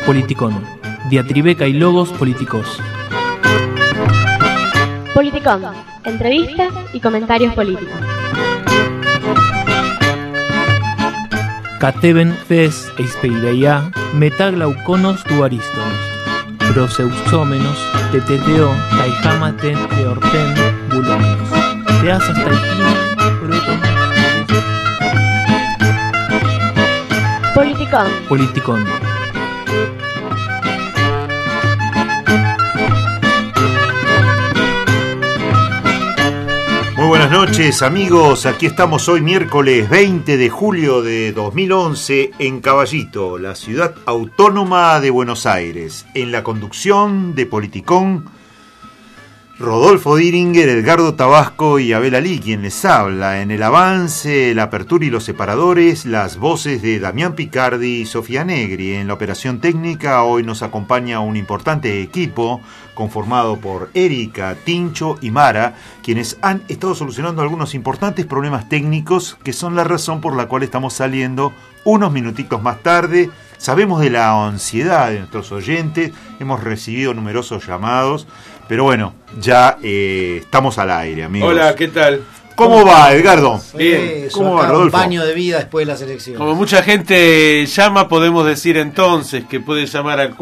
Politicón. Diatribeca y logos políticos. Politicón. Entrevistas y comentarios políticos. Cateben fes eispeireia metaglauconos duariston. Proseusómenos, teteteo, taijamaten, teorten, bulonos. Teasas taipin, proton. Politicón. Politicón. Muy buenas noches, amigos. Aquí estamos hoy miércoles 20 de julio de 2011 en Caballito, la ciudad autónoma de Buenos Aires. En la conducción de Politicón, Rodolfo Diringer, Edgardo Tabasco y Abel Ali, quien les habla. En el avance, la apertura y los separadores, las voces de Damián Picardi y Sofía Negri. En la operación técnica, hoy nos acompaña un importante equipo conformado por Erika, Tincho y Mara, quienes han estado solucionando algunos importantes problemas técnicos que son la razón por la cual estamos saliendo unos minutitos más tarde. Sabemos de la ansiedad de nuestros oyentes, hemos recibido numerosos llamados, pero bueno, ya estamos al aire, amigos. Hola, ¿qué tal? ¿Cómo va, Edgardo? Bien. ¿Cómo va, Rodolfo? Un baño de vida después de las elecciones. Como mucha gente llama, podemos decir entonces que puede llamar al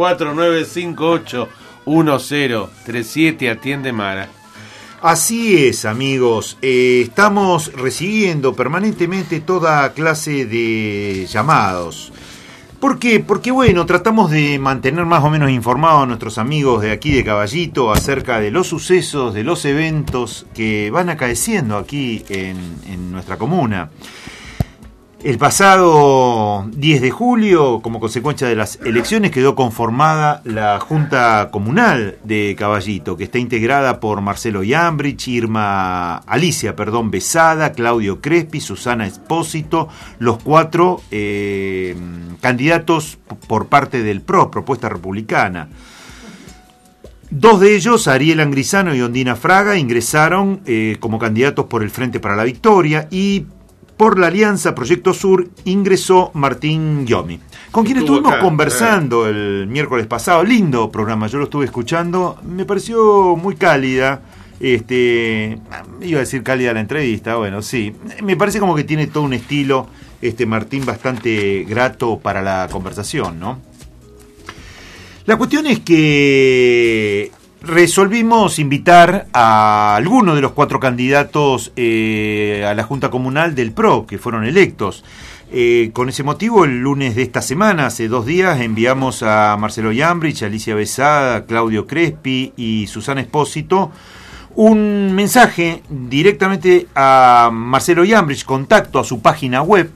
4958-1037, atiende Mara. Así es, amigos. Estamos recibiendo permanentemente toda clase de llamados. ¿Por qué? Porque, bueno, tratamos de mantener más o menos informados a nuestros amigos de aquí de Caballito acerca de los sucesos, de los eventos que van acaeciendo aquí en nuestra comuna. El pasado 10 de julio, como consecuencia de las elecciones, quedó conformada la Junta Comunal de Caballito, que está integrada por Marcelo Iambrich, Alicia Besada, Claudio Crespi, Susana Espósito, los 4 candidatos por parte del PRO, Propuesta Republicana. 2 de ellos, Ariel Angrisano y Ondina Fraga, ingresaron como candidatos por el Frente para la Victoria, y por la Alianza Proyecto Sur ingresó Martín Giomi, con quien estuvimos conversando el miércoles pasado. Lindo programa, yo lo estuve escuchando, me pareció muy cálida. Iba a decir cálida la entrevista, bueno, sí. Me parece como que tiene todo un estilo, Martín, bastante grato para la conversación, ¿no? La cuestión es que resolvimos invitar a alguno de los 4 candidatos a la Junta Comunal del PRO, que fueron electos. Con ese motivo, el lunes de esta semana, hace 2 días, enviamos a Marcelo Iambrich, Alicia Besada, Claudio Crespi y Susana Espósito un mensaje directamente a Marcelo Iambrich, contacto a su página web,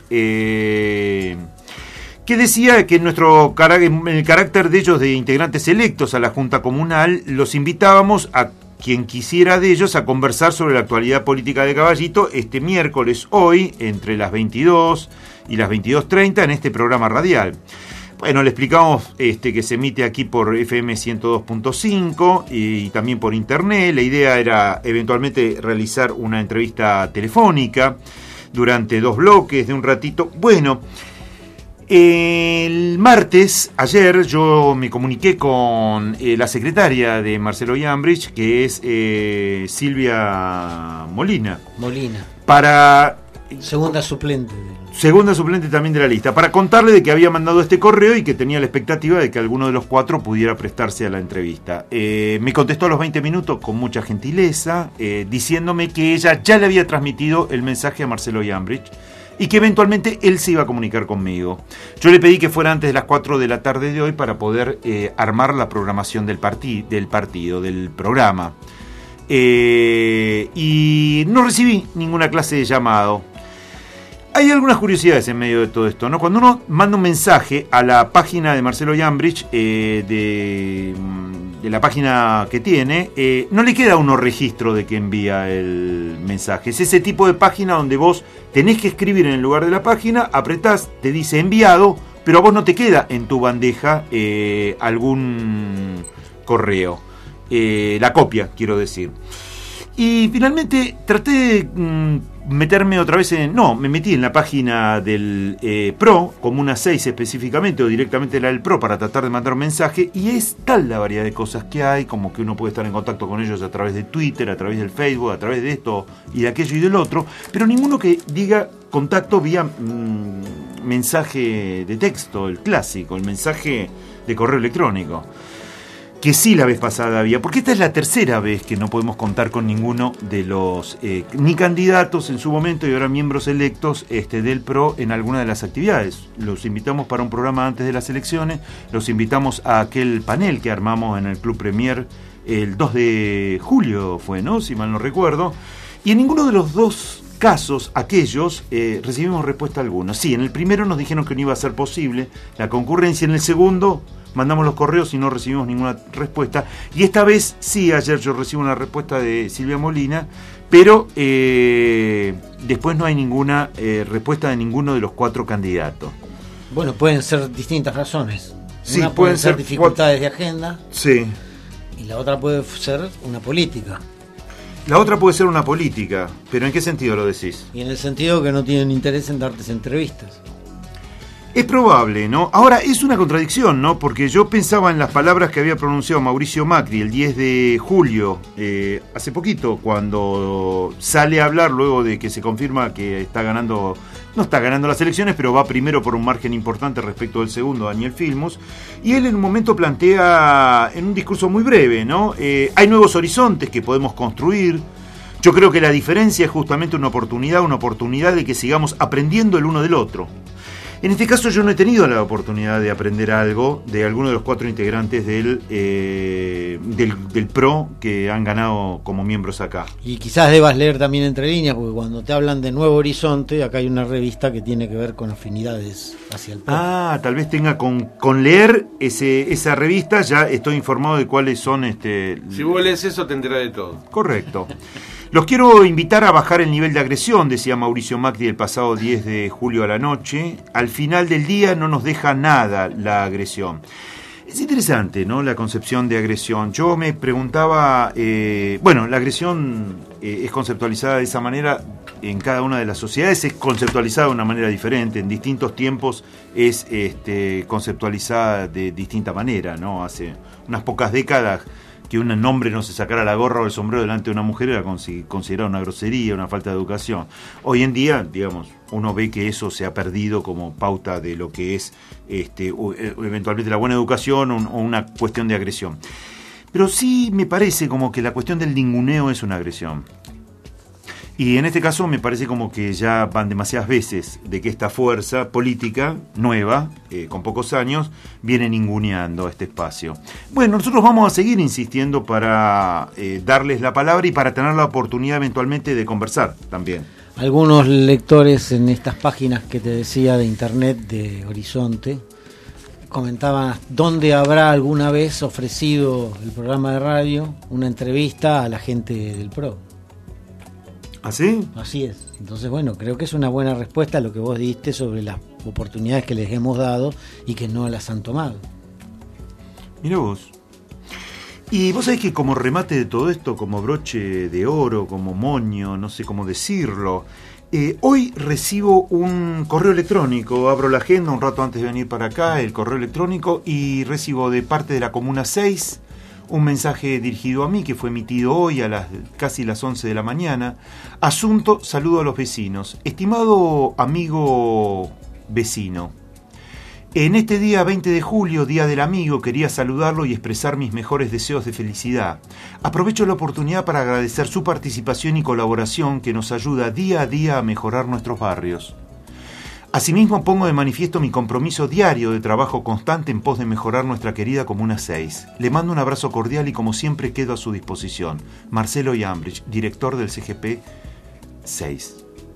que decía que en el carácter de ellos de integrantes electos a la Junta Comunal, los invitábamos a quien quisiera de ellos a conversar sobre la actualidad política de Caballito este miércoles, hoy, entre las 22 y las 22:30 en este programa radial. Bueno, le explicamos que se emite aquí por FM 102.5 y también por internet. La idea era eventualmente realizar una entrevista telefónica durante 2 bloques de un ratito. Bueno, el martes, ayer, yo me comuniqué con la secretaria de Marcelo Iambrich, que es Silvia Molina. Para Segunda suplente también de la lista, para contarle de que había mandado este correo y que tenía la expectativa de que alguno de los 4 pudiera prestarse a la entrevista. Me contestó a los 20 minutos con mucha gentileza, diciéndome que ella ya le había transmitido el mensaje a Marcelo Iambrich y que eventualmente él se iba a comunicar conmigo. Yo le pedí que fuera antes de las 4 de la tarde de hoy para poder armar la programación del programa. Y no recibí ninguna clase de llamado. Hay algunas curiosidades en medio de todo esto, ¿no? Cuando uno manda un mensaje a la página de Marcelo Iambrich, de la página que tiene, no le queda a uno registro de que envía el mensaje. Es ese tipo de página donde vos tenés que escribir en el lugar de la página, apretás, te dice enviado, pero a vos no te queda en tu bandeja algún correo. La copia, quiero decir. Y finalmente traté de meterme otra vez me metí en la página del PRO, Comuna 6 específicamente, o directamente la del PRO, para tratar de mandar un mensaje, y es tal la variedad de cosas que hay, como que uno puede estar en contacto con ellos a través de Twitter, a través del Facebook, a través de esto y de aquello y del otro, pero ninguno que diga contacto vía mensaje de texto, el clásico, el mensaje de correo electrónico. Que sí la vez pasada había, porque esta es la tercera vez que no podemos contar con ninguno de los ni candidatos en su momento y ahora miembros electos del PRO en alguna de las actividades. Los invitamos para un programa antes de las elecciones, los invitamos a aquel panel que armamos en el Club Premier el 2 de julio fue, ¿no? Si mal no recuerdo, y en ninguno de los dos casos, aquellos, recibimos respuesta alguna. Sí, en el primero nos dijeron que no iba a ser posible la concurrencia, en el segundo mandamos los correos y no recibimos ninguna respuesta. Y esta vez sí, ayer yo recibo una respuesta de Silvia Molina, pero después no hay ninguna respuesta de ninguno de los 4 candidatos. Bueno, pueden ser distintas razones. Sí, una pueden ser dificultades de agenda. Sí. Y la otra puede ser una política. La otra puede ser una política, pero ¿en qué sentido lo decís? Y en el sentido que no tienen interés en darte entrevistas. Es probable, ¿no? Ahora, es una contradicción, ¿no? Porque yo pensaba en las palabras que había pronunciado Mauricio Macri el 10 de julio, hace poquito, cuando sale a hablar luego de que se confirma que está ganando, no está ganando las elecciones, pero va primero por un margen importante respecto del segundo, Daniel Filmus, y él en un momento plantea, en un discurso muy breve, ¿no? Hay nuevos horizontes que podemos construir. Yo creo que la diferencia es justamente una oportunidad de que sigamos aprendiendo el uno del otro. En este caso yo no he tenido la oportunidad de aprender algo de alguno de los 4 integrantes del PRO que han ganado como miembros acá. Y quizás debas leer también entre líneas, porque cuando te hablan de Nuevo Horizonte, acá hay una revista que tiene que ver con afinidades hacia el PRO. Ah, tal vez tenga con leer esa revista, ya estoy informado de cuáles son... Si vos lees eso te enterás de todo. Correcto. Los quiero invitar a bajar el nivel de agresión, decía Mauricio Macri el pasado 10 de julio a la noche. Al final del día no nos deja nada la agresión. Es interesante, ¿no? La concepción de agresión. Yo me preguntaba, la agresión es conceptualizada de esa manera en cada una de las sociedades, es conceptualizada de una manera diferente, en distintos tiempos es conceptualizada de distinta manera, ¿no? Hace unas pocas décadas que un hombre no se sacara la gorra o el sombrero delante de una mujer era considerado una grosería, una falta de educación. Hoy en día, digamos, uno ve que eso se ha perdido como pauta de lo que es eventualmente la buena educación o una cuestión de agresión. Pero sí me parece como que la cuestión del ninguneo es una agresión. Y en este caso me parece como que ya van demasiadas veces de que esta fuerza política nueva, con pocos años, viene ninguneando este espacio. Bueno, nosotros vamos a seguir insistiendo para darles la palabra y para tener la oportunidad eventualmente de conversar también. Algunos lectores en estas páginas que te decía de internet de Horizonte comentaban dónde habrá alguna vez ofrecido el programa de radio una entrevista a la gente del PRO. ¿Así? Así es. Entonces, bueno, creo que es una buena respuesta a lo que vos diste sobre las oportunidades que les hemos dado y que no las han tomado. Mirá vos. Y vos sabés que como remate de todo esto, como broche de oro, como moño, no sé cómo decirlo, hoy recibo un correo electrónico, abro la agenda un rato antes de venir para acá, el correo electrónico, y recibo de parte de la Comuna 6 un mensaje dirigido a mí que fue emitido hoy a casi las 11 de la mañana. Asunto, saludo a los vecinos. Estimado amigo vecino, en este día 20 de julio, Día del Amigo, quería saludarlo y expresar mis mejores deseos de felicidad. Aprovecho la oportunidad para agradecer su participación y colaboración que nos ayuda día a día a mejorar nuestros barrios. Asimismo, pongo de manifiesto mi compromiso diario de trabajo constante en pos de mejorar nuestra querida Comuna 6. Le mando un abrazo cordial y como siempre quedo a su disposición. Marcelo Yambrich, director del CGP 6.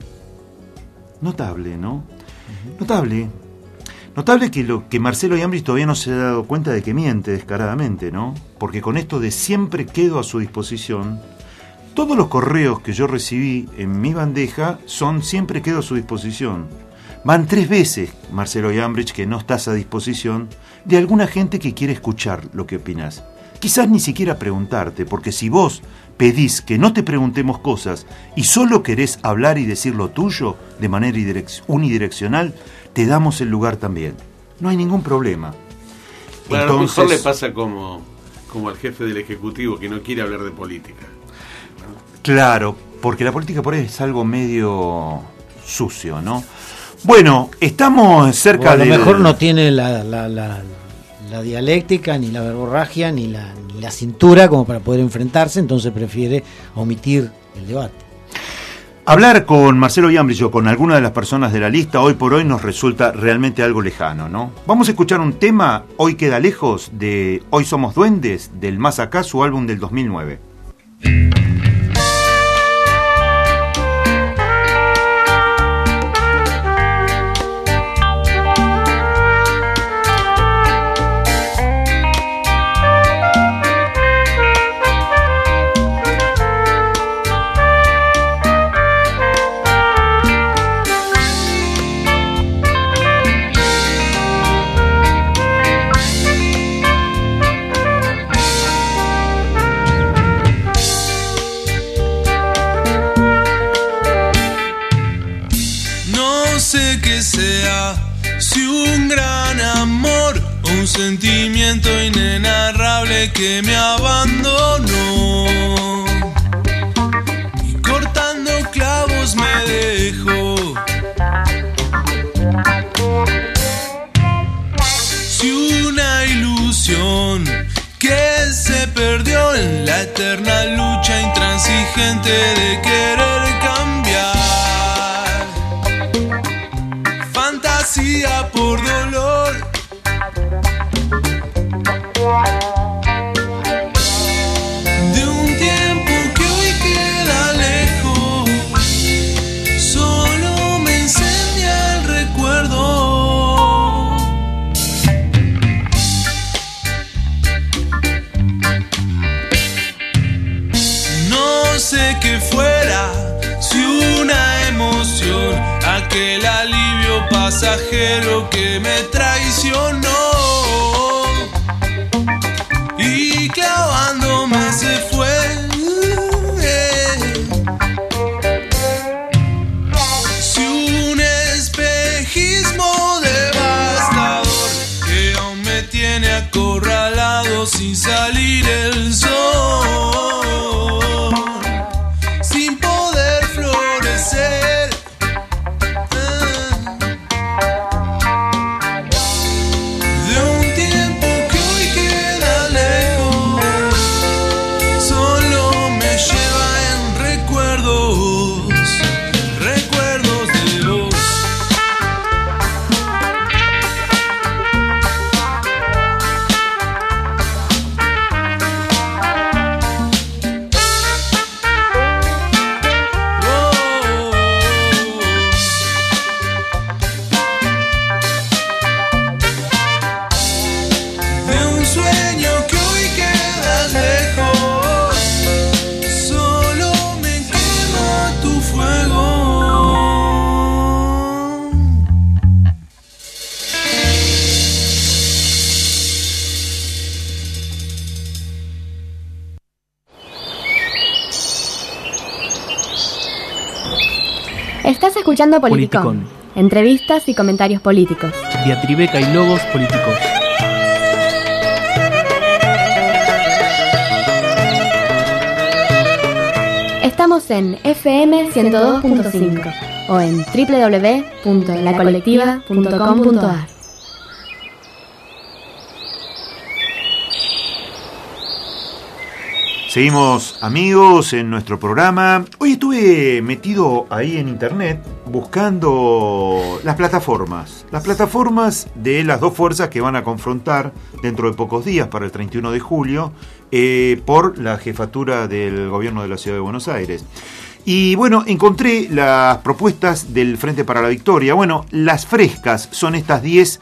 Notable, ¿no? Notable. Notable que Marcelo Yambrich todavía no se ha dado cuenta de que miente descaradamente, ¿no? Porque con esto de siempre quedo a su disposición, todos los correos que yo recibí en mi bandeja son siempre quedo a su disposición. Van 3 veces, Marcelo Yambrich, que no estás a disposición de alguna gente que quiere escuchar lo que opinás. Quizás ni siquiera preguntarte, porque si vos pedís que no te preguntemos cosas y solo querés hablar y decir lo tuyo de manera unidireccional, te damos el lugar también. No hay ningún problema. Bueno, Entonces, a lo mejor le pasa como al jefe del Ejecutivo que no quiere hablar de política. claro, porque la política por ahí es algo medio sucio, ¿no? Bueno, estamos cerca a lo de... mejor no tiene la dialéctica, ni la verborragia, ni la cintura como para poder enfrentarse, entonces prefiere omitir el debate. Hablar con Marcelo Iambrillo, con alguna de las personas de la lista, hoy por hoy nos resulta realmente algo lejano, ¿no? Vamos a escuchar un tema, Hoy queda lejos, de Hoy somos duendes, del Más Acá, su álbum del 2009. Un sentimiento inenarrable que me abandonó y cortando clavos me dejó. Si una ilusión que se perdió en la eterna lucha intransigente de querer cambiar, fantasía por dolor. De un tiempo que hoy queda lejos, solo me incendia el recuerdo. No sé qué fuera, si una emoción, aquel alivio pasajero que me traicionó. Y clavándome se fue. Si un espejismo devastador que aún me tiene acorralado sin salir el sol, sin poder florecer. Estás escuchando Politicón. Entrevistas y comentarios políticos. Diatribeca y logos políticos. Estamos en FM 102.5 o en www.lacolectiva.com.ar. Seguimos, amigos, en nuestro programa. Hoy estuve metido ahí en internet buscando las plataformas de las dos fuerzas que van a confrontar dentro de pocos días, para el 31 de julio, por la jefatura del gobierno de la Ciudad de Buenos Aires. Y bueno, encontré las propuestas del Frente para la Victoria. Bueno, las frescas son estas 10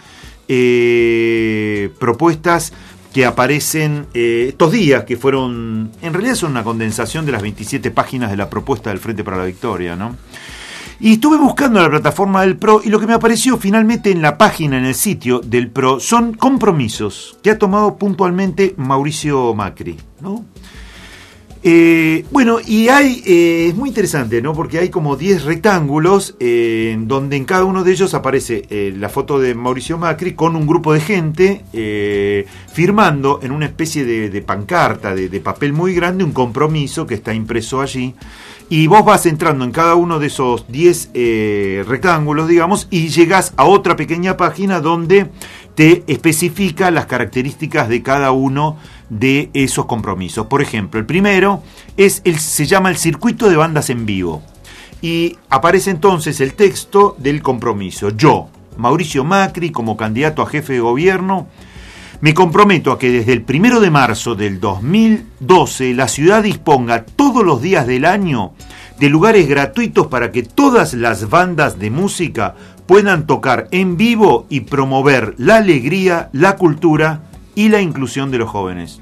propuestas que aparecen estos días, que fueron, en realidad son una condensación de las 27 páginas de la propuesta del Frente para la Victoria, ¿no? Y estuve buscando la plataforma del PRO, y lo que me apareció finalmente en la página, en el sitio del PRO, son compromisos que ha tomado puntualmente Mauricio Macri, ¿no? Bueno, y hay, es muy interesante, ¿no? Porque hay como 10 rectángulos donde en cada uno de ellos aparece la foto de Mauricio Macri con un grupo de gente firmando en una especie de pancarta, de papel muy grande, un compromiso que está impreso allí. Y vos vas entrando en cada uno de esos 10 rectángulos, digamos, y llegás a otra pequeña página donde te especifica las características de cada uno de esos compromisos. Por ejemplo, el primero se llama el circuito de bandas en vivo. Y aparece entonces el texto del compromiso. Yo, Mauricio Macri, como candidato a jefe de gobierno, me comprometo a que desde el 1 de marzo del 2012 la ciudad disponga todos los días del año de lugares gratuitos para que todas las bandas de música puedan tocar en vivo y promover la alegría, la cultura y la inclusión de los jóvenes.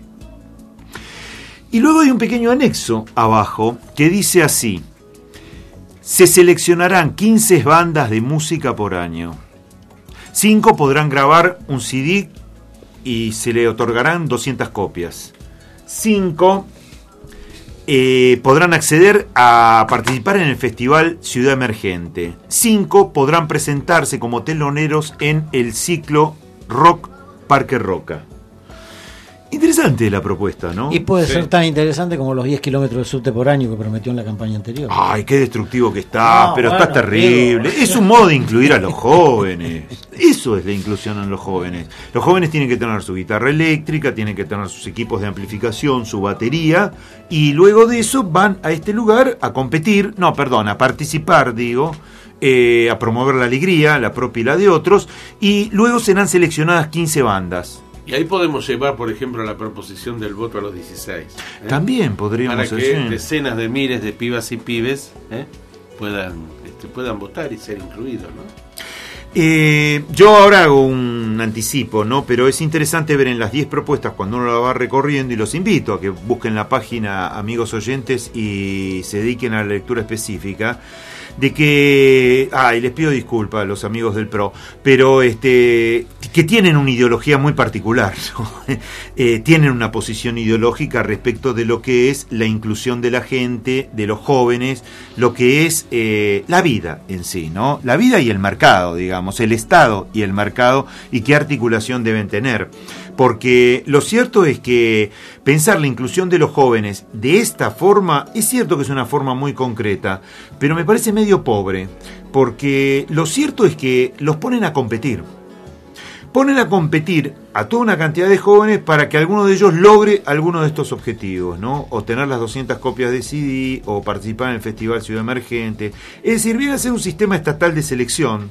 Y luego hay un pequeño anexo abajo que dice así: se seleccionarán 15 bandas de música por año. 5 podrán grabar un CD y se le otorgarán 200 copias. 5 podrán acceder a participar en el festival Ciudad Emergente. 5 podrán presentarse como teloneros en el ciclo Rock Parque Roca. Interesante la propuesta, ¿no? Y puede ser tan interesante como los 10 kilómetros de subte por año que prometió en la campaña anterior. Ay, qué destructivo que está, No, pero bueno, está terrible. Es un modo de incluir a los jóvenes. Eso es la inclusión en los jóvenes. Los jóvenes tienen que tener su guitarra eléctrica, tienen que tener sus equipos de amplificación, su batería, y luego de eso van a este lugar a competir, a participar, a promover la alegría, la propia y la de otros, y luego serán seleccionadas 15 bandas. Y ahí podemos llevar, por ejemplo, la proposición del voto a los 16. También podríamos para que hacer. decenas de miles de pibas y pibes puedan votar y ser incluidos, ¿no? Yo ahora hago un anticipo, ¿no? Pero es interesante ver en las 10 propuestas cuando uno la va recorriendo, y los invito a que busquen la página, amigos oyentes, y se dediquen a la lectura específica, de que, y les pido disculpas a los amigos del PRO, pero que tienen una ideología muy particular, ¿no? Tienen una posición ideológica respecto de lo que es la inclusión de la gente, de los jóvenes, lo que es la vida en sí, ¿no? La vida y el mercado, digamos, el Estado y el mercado, y qué articulación deben tener. Porque lo cierto es que pensar la inclusión de los jóvenes de esta forma, es cierto que es una forma muy concreta, pero me parece medio pobre, porque lo cierto es que los ponen a competir. Ponen a competir a toda una cantidad de jóvenes para que alguno de ellos logre alguno de estos objetivos, ¿no? O tener las 200 copias de CD, o participar en el Festival Ciudad Emergente. Es decir, viene a ser un sistema estatal de selección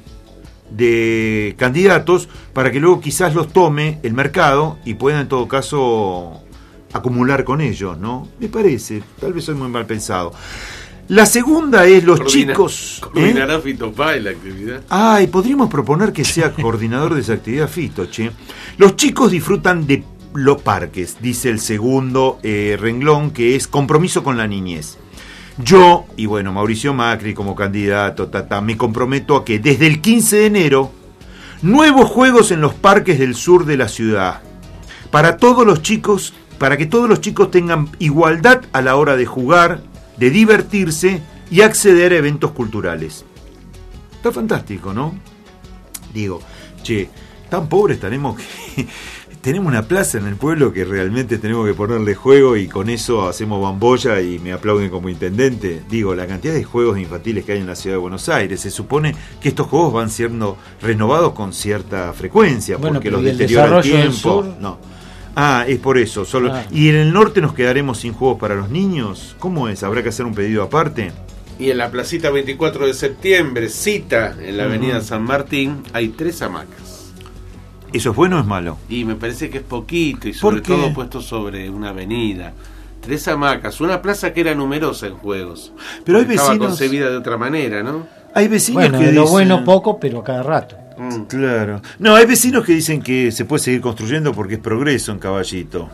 de candidatos para que luego quizás los tome el mercado y pueda en todo caso acumular con ellos, ¿no? Me parece, tal vez soy muy mal pensado. La segunda es los chicos. Coordinará Fito Páez la actividad. Y podríamos proponer que sea coordinador de esa actividad Fito, che. Los chicos disfrutan de los parques, dice el segundo renglón, que es compromiso con la niñez. Yo, y bueno, Mauricio Macri como candidato, me comprometo a que desde el 15 de enero, nuevos juegos en los parques del sur de la ciudad, para que todos los chicos tengan igualdad a la hora de jugar, de divertirse y acceder a eventos culturales. Está fantástico, ¿no? Digo, tan pobres estaremos que tenemos una plaza en el pueblo que realmente tenemos que ponerle juego, y con eso hacemos bambolla y me aplauden como intendente. Digo, la cantidad de juegos infantiles que hay en la ciudad de Buenos Aires, se supone que estos juegos van siendo renovados con cierta frecuencia, porque los deteriora el tiempo. No. Es por eso. ¿Y en el norte nos quedaremos sin juegos para los niños? ¿Cómo es? ¿Habrá que hacer un pedido aparte? Y en la placita 24 de septiembre, cita en la avenida San Martín, hay 3 hamacas. ¿Eso es bueno o es malo? Y me parece que es poquito, y sobre todo puesto sobre una avenida. 3 hamacas, una plaza que era numerosa en juegos. Pero hay vecinos. Estaba concebida de otra manera, ¿no? Hay vecinos que dicen... bueno poco, pero cada rato. Claro. No, hay vecinos que dicen que se puede seguir construyendo porque es progreso en Caballito.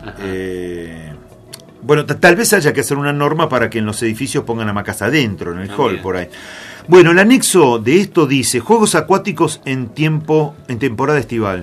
Bueno, tal vez haya que hacer una norma para que en los edificios pongan hamacas adentro, en el hall, por ahí. Bueno, el anexo de esto dice: juegos acuáticos en temporada estival.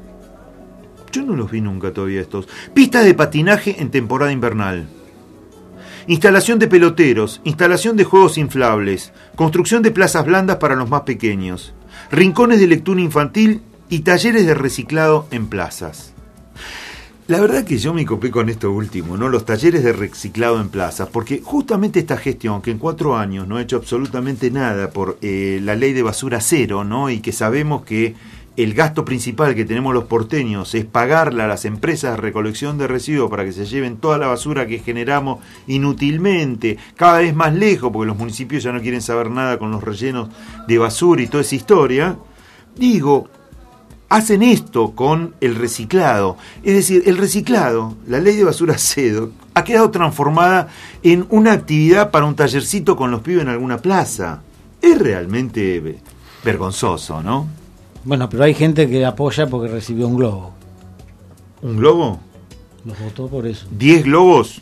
Yo no los vi nunca todavía estos. Pistas de patinaje en temporada invernal. instalación de peloteros, instalación de juegos inflables, construcción de plazas blandas para los más pequeños, rincones de lectura infantil y talleres de reciclado en plazas. La verdad que yo me copé con esto último, ¿no? Los talleres de reciclado en plazas, porque justamente esta gestión, que en 4 años no ha hecho absolutamente nada por la ley de basura cero, ¿no? Y que sabemos que el gasto principal que tenemos los porteños es pagarle a las empresas de recolección de residuos para que se lleven toda la basura que generamos inútilmente, cada vez más lejos, porque los municipios ya no quieren saber nada con los rellenos de basura y toda esa historia. Digo, hacen esto con el reciclado. Es decir, el reciclado, la ley de basura cero, ha quedado transformada en una actividad para un tallercito con los pibes en alguna plaza. Es realmente vergonzoso, ¿no? Bueno, pero hay gente que apoya porque recibió un globo. ¿Un globo? Los votó por eso. 10 globos.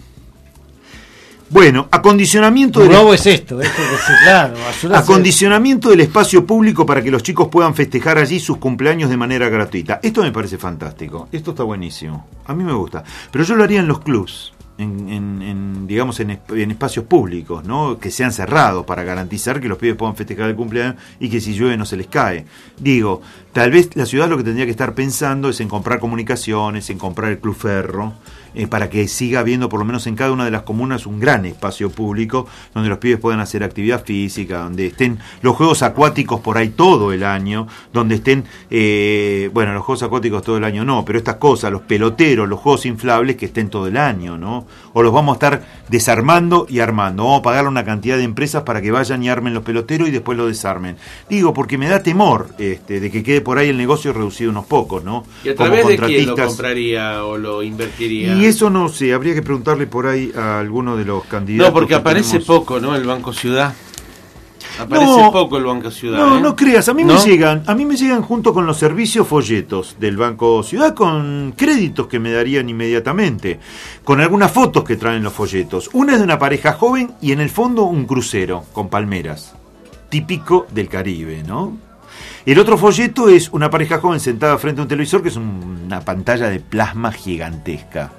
Bueno, acondicionamiento del globo es esto claro, acondicionamiento del espacio público para que los chicos puedan festejar allí sus cumpleaños de manera gratuita. Esto me parece fantástico. Esto está buenísimo. A mí me gusta. Pero yo lo haría en los clubs, digamos en espacios públicos, ¿no? Que sean cerrados para garantizar que los pibes puedan festejar el cumpleaños y que si llueve no se les cae. Digo, tal vez la ciudad lo que tendría que estar pensando es en comprar comunicaciones, en comprar el Club Ferro, para que siga habiendo por lo menos en cada una de las comunas un gran espacio público donde los pibes puedan hacer actividad física, donde estén los juegos acuáticos por ahí todo el año, donde estén, bueno, los juegos acuáticos todo el año no, pero estas cosas, los peloteros, los juegos inflables que estén todo el año, ¿no? O los vamos a estar desarmando y armando, vamos a pagar una cantidad de empresas para que vayan y armen los peloteros y después lo desarmen. Digo, porque me da temor de que quede por ahí el negocio reducido unos pocos, ¿no? ¿Y a través de quién lo compraría o lo invertiría? Y eso no sé, habría que preguntarle por ahí a alguno de los candidatos. No, porque aparece poco, ¿no? El Banco Ciudad. Aparece poco el Banco Ciudad. No, no creas, a mí me llegan junto con los servicios folletos del Banco Ciudad con créditos que me darían inmediatamente, con algunas fotos que traen los folletos. Una es de una pareja joven y en el fondo un crucero con palmeras, típico del Caribe, ¿no? El otro folleto es una pareja joven sentada frente a un televisor que es una pantalla de plasma gigantesca.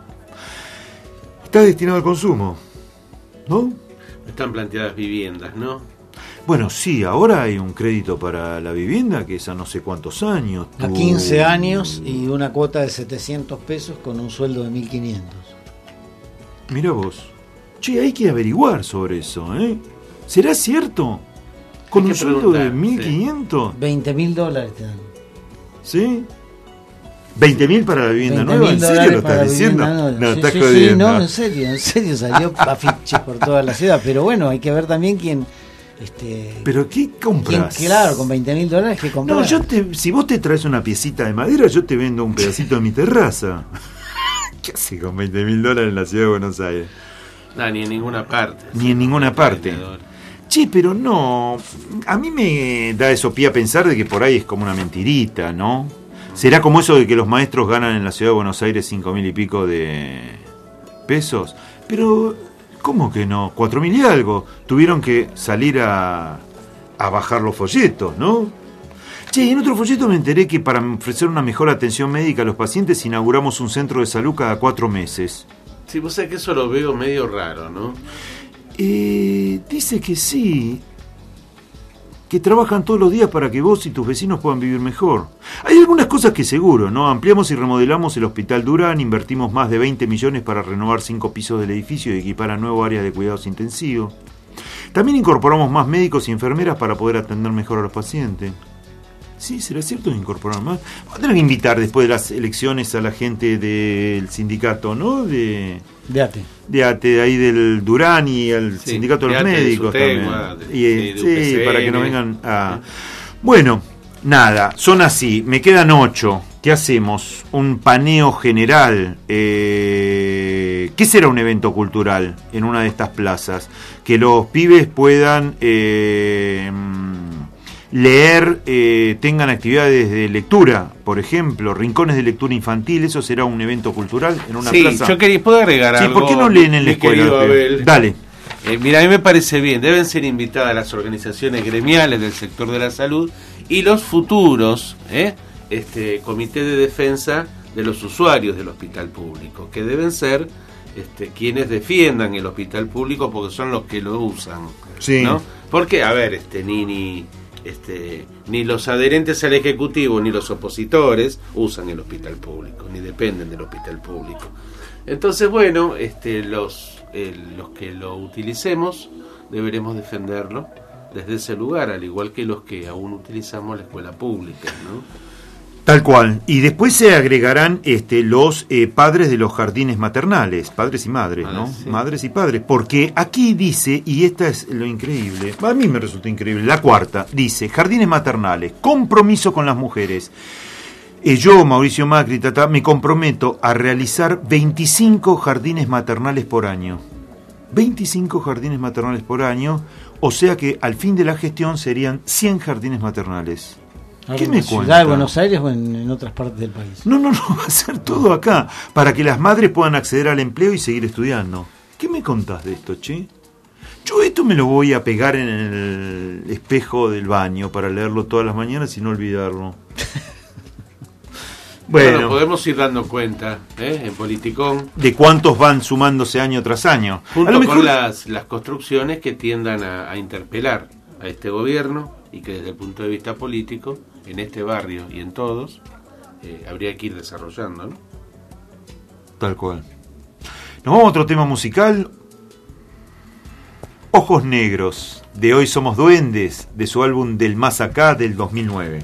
Está destinado al consumo, ¿no? Están planteadas viviendas, ¿no? Bueno, sí, ahora hay un crédito para la vivienda que es a no sé cuántos años. A 15 años y una cuota de 700 pesos con un sueldo de 1.500. Mirá vos. Che, hay que averiguar sobre eso, ¿eh? ¿Será cierto? ¿Con un sueldo de 1.500? Sí. $20.000 te dan. ¿Sí? ¿20.000 para la vivienda nueva? ¿En serio lo estás diciendo? No, estás jodiendo. Sí, no, en serio salió afiches por toda la ciudad. Pero bueno, hay que ver también quién... ¿Pero qué compras? Claro, con $20.000 que compras. No, si vos te traes una piecita de madera, yo te vendo un pedacito de mi terraza. ¿Qué hace con $20.000 en la ciudad de Buenos Aires? No, ni en ninguna parte. Ni en ninguna parte. Che, pero no, a mí me da eso pie a pensar de que por ahí es como una mentirita, ¿no? ¿Será como eso de que los maestros ganan en la ciudad de Buenos Aires 5.000 y pico de pesos? Pero, ¿cómo que no? 4.000 y algo. Tuvieron que salir a bajar los folletos, ¿no? Che, en otro folleto me enteré que para ofrecer una mejor atención médica a los pacientes inauguramos un centro de salud cada 4 meses. Sí, vos sabés que eso lo veo medio raro, ¿no? Dice que sí, que trabajan todos los días para que vos y tus vecinos puedan vivir mejor. Hay algunas cosas que seguro, ¿no? Ampliamos y remodelamos el Hospital Durán, invertimos más de 20 millones para renovar 5 pisos del edificio y equipar a nuevo áreas de cuidados intensivos. También incorporamos más médicos y enfermeras para poder atender mejor a los pacientes. Sí, ¿será cierto que incorporar más? Vamos a tener que invitar después de las elecciones a la gente del sindicato, ¿no? De ATE, de ahí del Durán y al sindicato de los médicos también. Para que nos vengan a... Bueno, nada, son así, me quedan 8. ¿Qué hacemos? Un paneo general. ¿Qué será un evento cultural en una de estas plazas? Que los pibes puedan... leer, tengan actividades de lectura, por ejemplo, rincones de lectura infantil, ¿eso será un evento cultural en una plaza? Sí, yo puedo agregar algo. ¿Por qué no leen en la escuela? Dale. Mira, a mí me parece bien, deben ser invitadas las organizaciones gremiales del sector de la salud y los futuros comités de defensa de los usuarios del hospital público, que deben ser quienes defiendan el hospital público, porque son los que lo usan, sí, ¿no? Porque, a ver, ni los adherentes al Ejecutivo ni los opositores usan el hospital público, ni dependen del hospital público. Entonces, bueno, los que lo utilicemos deberemos defenderlo desde ese lugar, al igual que los que aún utilizamos la escuela pública, ¿no? Tal cual. Y después se agregarán los padres de los jardines maternales, padres y madres, ¿no? Sí. Madres y padres, porque aquí dice, y esta es lo increíble, a mí me resulta increíble, la cuarta, dice, jardines maternales, compromiso con las mujeres. Yo, Mauricio Macri, me comprometo a realizar 25 jardines maternales por año. 25 jardines maternales por año, o sea que al fin de la gestión serían 100 jardines maternales. ¿Qué me cuenta? ¿Ciudad de Buenos Aires o en otras partes del país? No, va a ser todo acá, para que las madres puedan acceder al empleo y seguir estudiando. ¿Qué me contás de esto, che? Yo esto me lo voy a pegar en el espejo del baño para leerlo todas las mañanas y no olvidarlo. Bueno, podemos ir dando cuenta, en Politicón, de cuántos van sumándose año tras año. Junto con las construcciones que tiendan a interpelar a este gobierno y que desde el punto de vista político, en este barrio y en todos, habría que ir desarrollando, ¿no? Tal cual. Nos vamos a otro tema musical. Ojos Negros, de Hoy Somos Duendes, de su álbum Del Más Acá del 2009.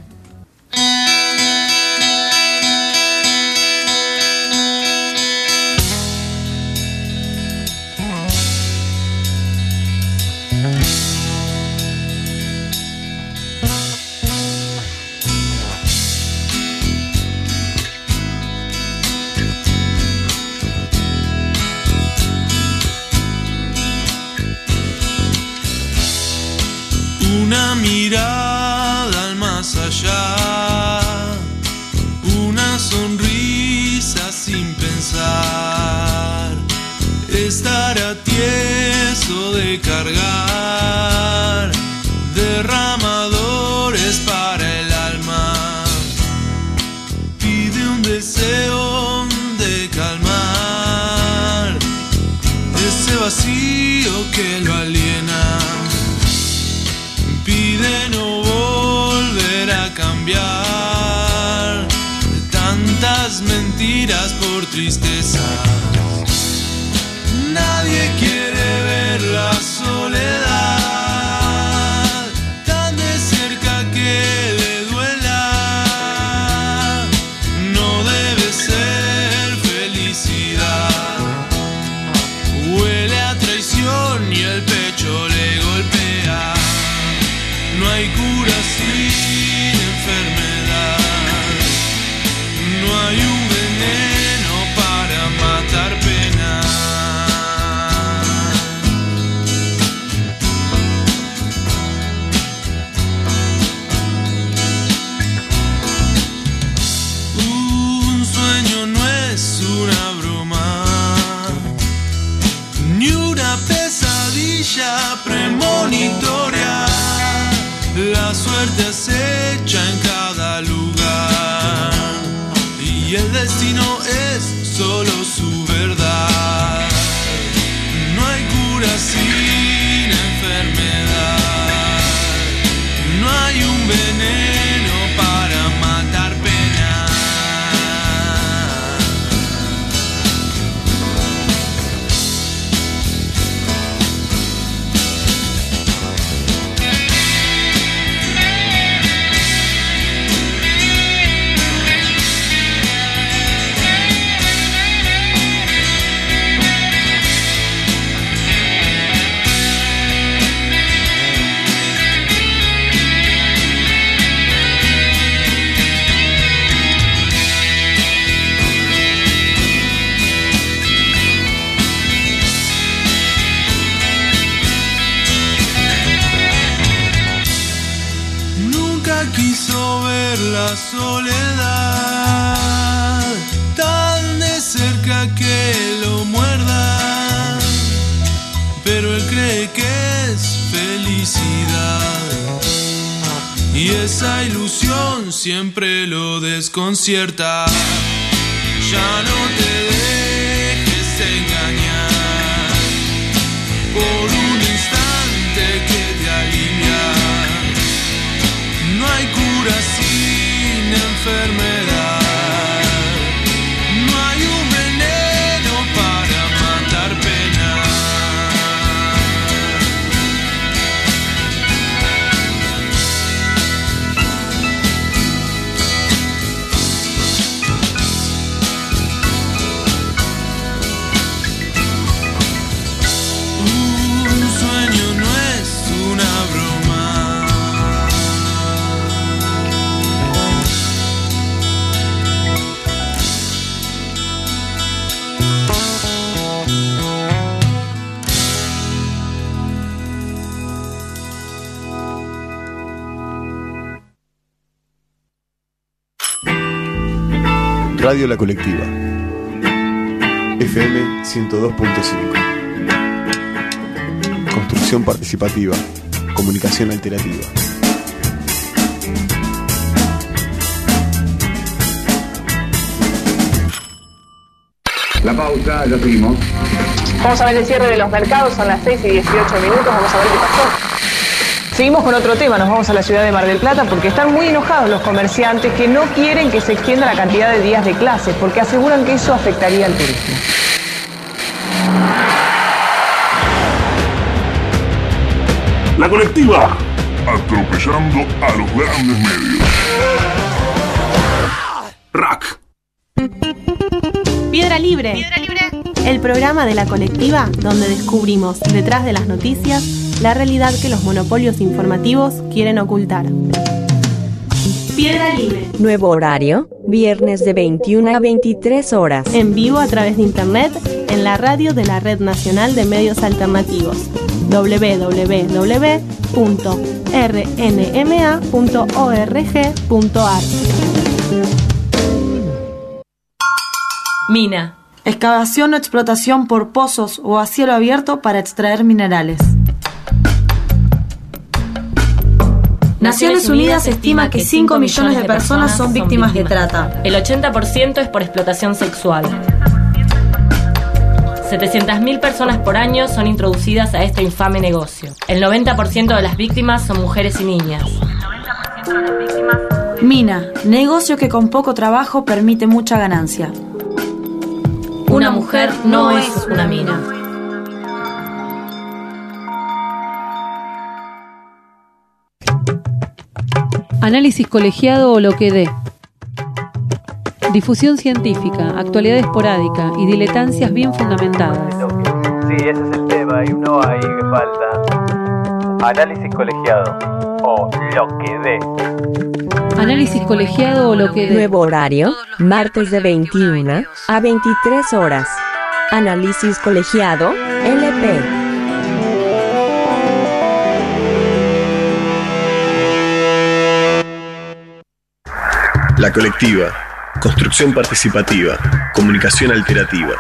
Una mirada al más allá, una sonrisa sin pensar, estará tieso de cargar derramadores para el alma, pide un deseo de calmar ese vacío que lo aliena. Pide no volver a cambiar tantas mentiras por tristeza. Nadie quiere ver la soledad tan de cerca que le duela. No debe ser felicidad. Huele a traición y el pecho le golpea. No hay cura sin enfermedad, no hay un veneno para matar pena. Un sueño no es una broma, ni una pesadilla premonitoria. La suerte acecha en cada lugar y el destino es solo su verdad. No hay cura sin enfermedad, no hay un veneno para matar pena. Quiso ver la soledad tan de cerca que lo muerda, pero él cree que es felicidad y esa ilusión siempre lo desconcierta. Ya no te dejes engañar. Radio La Colectiva. FM 102.5. Construcción participativa. Comunicación alternativa. La pausa, ya seguimos. Vamos a ver el cierre de los mercados, son las 6:18 minutos, vamos a ver qué pasó. Seguimos con otro tema, nos vamos a la ciudad de Mar del Plata porque están muy enojados los comerciantes que no quieren que se extienda la cantidad de días de clases porque aseguran que eso afectaría al turismo. La Colectiva, atropellando a los grandes medios. Rack. Piedra Libre. El programa de La Colectiva donde descubrimos detrás de las noticias la realidad que los monopolios informativos quieren ocultar. Piedra Libre. Nuevo horario, viernes de 21 a 23 horas. En vivo a través de internet en la radio de la Red Nacional de Medios Alternativos. www.rnma.org.ar. Mina. Excavación o explotación por pozos o a cielo abierto para extraer minerales. Naciones Unidas estima que 5 millones de personas son víctimas de trata. El 80% es por explotación sexual. 700.000 personas por año son introducidas a este infame negocio. El 90% de las víctimas son mujeres y niñas. Mina, negocio que con poco trabajo permite mucha ganancia. Una mujer no es una mina. Análisis colegiado o lo que dé. Difusión científica, actualidad esporádica y diletancias bien fundamentadas. Sí, ese es el tema, y uno ahí que falta. Análisis colegiado o lo que dé. Análisis colegiado o lo que dé. Nuevo horario, martes de 21 a 23 horas. Análisis colegiado, LP. La Colectiva. Construcción participativa. Comunicación alternativa.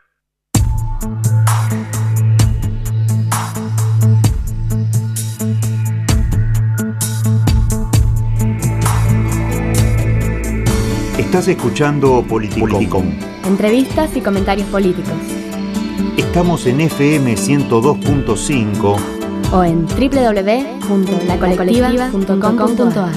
Estás escuchando Politicón. Entrevistas y comentarios políticos. Estamos en FM 102.5 o en www.lacolectiva.com.ar.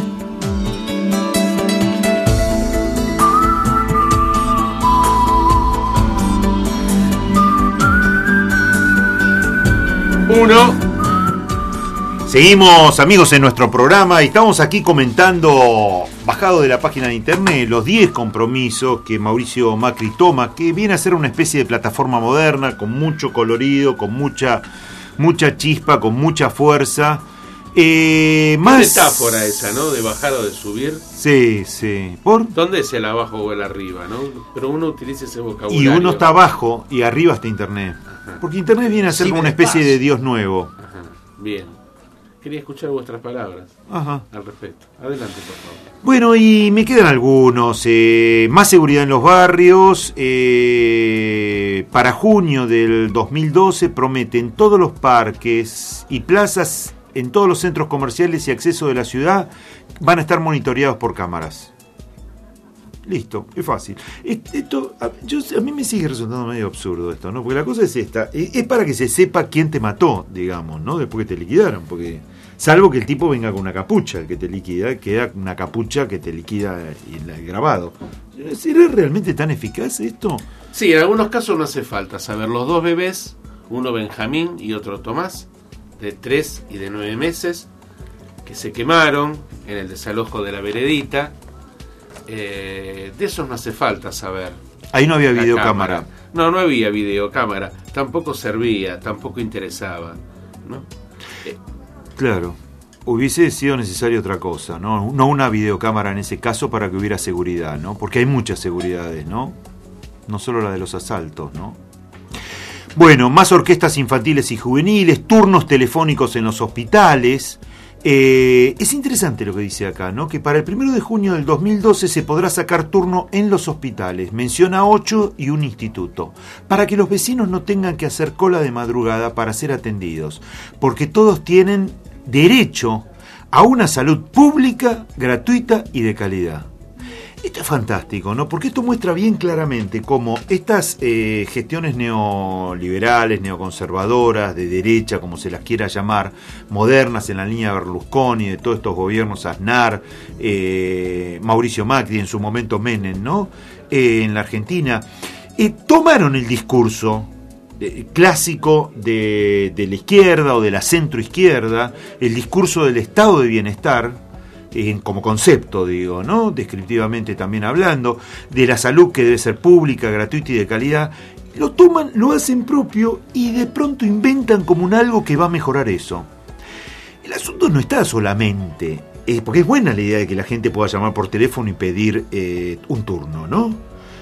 Seguimos, amigos, en nuestro programa y estamos aquí comentando, bajado de la página de internet, los 10 compromisos que Mauricio Macri toma, que viene a ser una especie de plataforma moderna, con mucho colorido, con mucha chispa, con mucha fuerza. Más metáfora esa, ¿no? De bajar o de subir. Sí, sí. ¿Por? ¿Dónde es el abajo o el arriba, no? Pero uno utiliza ese vocabulario. Y uno está abajo y arriba está internet. Ajá. Porque internet viene a ser como una especie de Dios nuevo. Ajá. Bien. Quería escuchar vuestras palabras al respecto. Adelante, por favor. Bueno, y me quedan algunos. Más seguridad en los barrios. Para junio del 2012 prometen todos los parques y plazas en todos los centros comerciales y acceso de la ciudad van a estar monitoreados por cámaras. Listo, es fácil. Esto, a mí me sigue resultando medio absurdo esto, ¿no? Porque la cosa es esta, es para que se sepa quién te mató, digamos, ¿no? Después que te liquidaron, porque salvo que el tipo venga con una capucha, el que te liquida, queda una capucha que te liquida el grabado. ¿Será realmente tan eficaz esto? Sí, en algunos casos no hace falta saber. Los dos bebés, uno Benjamín y otro Tomás, de 3 y de 9 meses, que se quemaron en el desalojo de la veredita. De esos no hace falta saber. Ahí no había videocámara. No había videocámara. Tampoco servía, tampoco interesaba, ¿no? Claro. Hubiese sido necesaria otra cosa, ¿no? No una videocámara en ese caso para que hubiera seguridad, ¿no? Porque hay muchas seguridades, ¿no? No solo la de los asaltos, ¿no? Bueno, más orquestas infantiles y juveniles, turnos telefónicos en los hospitales. Es interesante lo que dice acá, ¿no? Que para el 1 de junio del 2012 se podrá sacar turno en los hospitales. Menciona 8 y un instituto. Para que los vecinos no tengan que hacer cola de madrugada para ser atendidos. Porque todos tienen derecho a una salud pública, gratuita y de calidad. Esto es fantástico, ¿no? Porque esto muestra bien claramente cómo estas gestiones neoliberales, neoconservadoras, de derecha, como se las quiera llamar, modernas en la línea Berlusconi, de todos estos gobiernos Aznar, Mauricio Macri, en su momento Menem, ¿no? En la Argentina, tomaron el discurso clásico de la izquierda o de la centroizquierda, el discurso del estado de bienestar, como concepto, digo, ¿no? Descriptivamente también hablando, de la salud que debe ser pública, gratuita y de calidad, lo toman, lo hacen propio y de pronto inventan como un algo que va a mejorar eso. El asunto no está solamente, porque es buena la idea de que la gente pueda llamar por teléfono y pedir un turno, ¿no?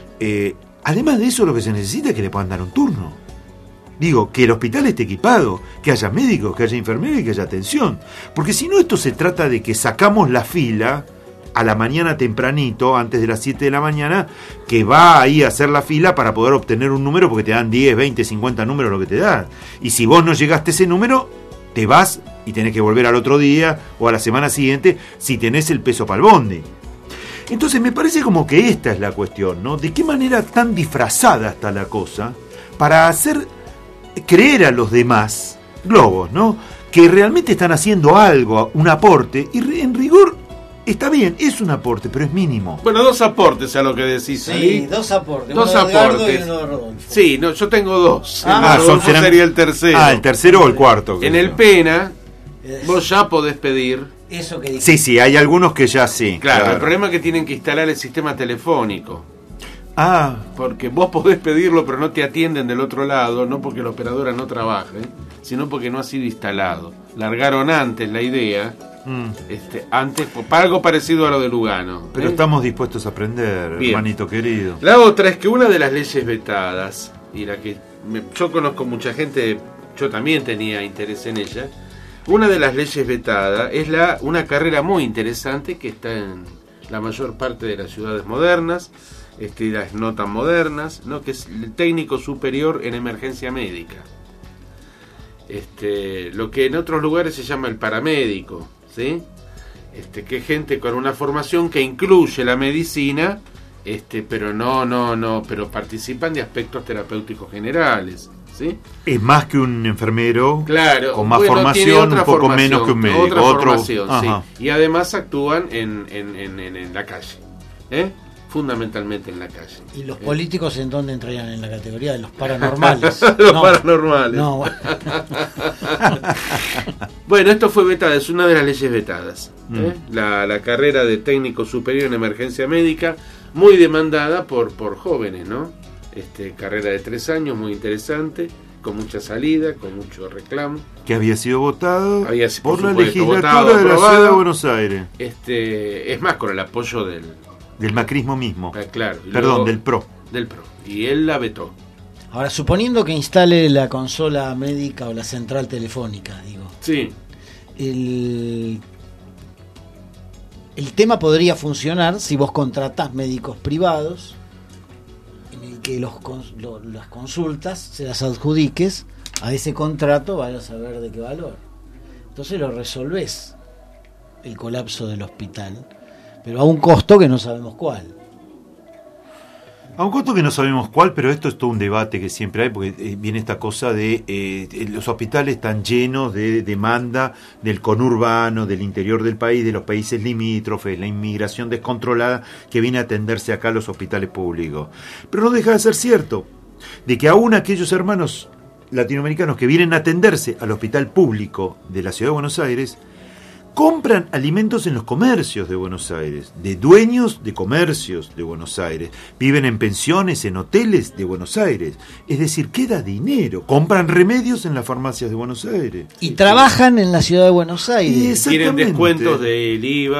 Además de eso, lo que se necesita es que le puedan dar un turno. Digo, que el hospital esté equipado, que haya médicos, que haya enfermeros y que haya atención. Porque si no, esto se trata de que sacamos la fila a la mañana tempranito, antes de las 7 de la mañana, que va ahí a hacer la fila para poder obtener un número, porque te dan 10, 20, 50 números lo que te dan. Y si vos no llegaste a ese número, te vas y tenés que volver al otro día o a la semana siguiente si tenés el peso para el bondi. Entonces me parece como que esta es la cuestión, ¿no? De qué manera tan disfrazada está la cosa para hacer creer a los demás globos, ¿no? Que realmente están haciendo algo, un aporte, y en rigor está bien, es un aporte, pero es mínimo. Bueno, 2 aportes a lo que decís. Sí, 2 aportes. Dos uno de Edgardo aportes. y uno de Rodolfo. Sí, no, yo tengo 2. Rodolfo sería el tercero. El tercero o el cuarto. En el Pena, vos ya podés pedir. Eso que dijiste. Sí, hay algunos que ya sí. Claro, el problema es que tienen que instalar el sistema telefónico. Ah. Porque vos podés pedirlo, pero no te atienden del otro lado, no porque la operadora no trabaje, sino porque no ha sido instalado. Largaron antes la idea, antes, para algo parecido a lo de Lugano. Pero estamos dispuestos a aprender, Bien. hermanito querido. La otra es que una de las leyes vetadas, y la que yo conozco mucha gente, yo también tenía interés en ella, una de las leyes vetadas es una carrera muy interesante que está en la mayor parte de las ciudades modernas, y las no tan modernas, ¿no? Que es el técnico superior en emergencia médica. Lo que en otros lugares se llama el paramédico, ¿sí? Que es gente con una formación que incluye la medicina, pero pero participan de aspectos terapéuticos generales, ¿sí? Es más que un enfermero, claro, con más formación, un poco menos que un médico. Otra formación, sí. Y además actúan en la calle, fundamentalmente en la calle. ¿Y los políticos en dónde entrarían? En la categoría de los paranormales. Paranormales. No, bueno. Bueno, esto fue vetado, es una de las leyes vetadas. La carrera de técnico superior en emergencia médica, muy demandada por jóvenes, ¿no? Carrera de 3 años, muy interesante, con mucha salida, con mucho reclamo. Que había sido votado por la legislatura votado, de la Ciudad de Buenos Aires. Es más, con el apoyo del macrismo mismo. Claro. Perdón, del PRO. Del PRO. Y él la vetó. Ahora, suponiendo que instale la consola médica o la central telefónica, digo. Sí. El tema podría funcionar si vos contratás médicos privados, en el que las consultas se las adjudiques a ese contrato, vaya a saber de qué valor. Entonces lo resolvés, el colapso del hospital, pero a un costo que no sabemos cuál. A un costo que no sabemos cuál, pero esto es todo un debate que siempre hay, porque viene esta cosa de los hospitales están llenos de demanda del conurbano, del interior del país, de los países limítrofes, la inmigración descontrolada que viene a atenderse acá a los hospitales públicos. Pero no deja de ser cierto, de que aún aquellos hermanos latinoamericanos que vienen a atenderse al hospital público de la Ciudad de Buenos Aires, compran alimentos en los comercios de Buenos Aires, de dueños de comercios de Buenos Aires, viven en pensiones, en hoteles de Buenos Aires, es decir, queda dinero, compran remedios en las farmacias de Buenos Aires. Y trabajan en la Ciudad de Buenos Aires. Tienen descuentos del IVA,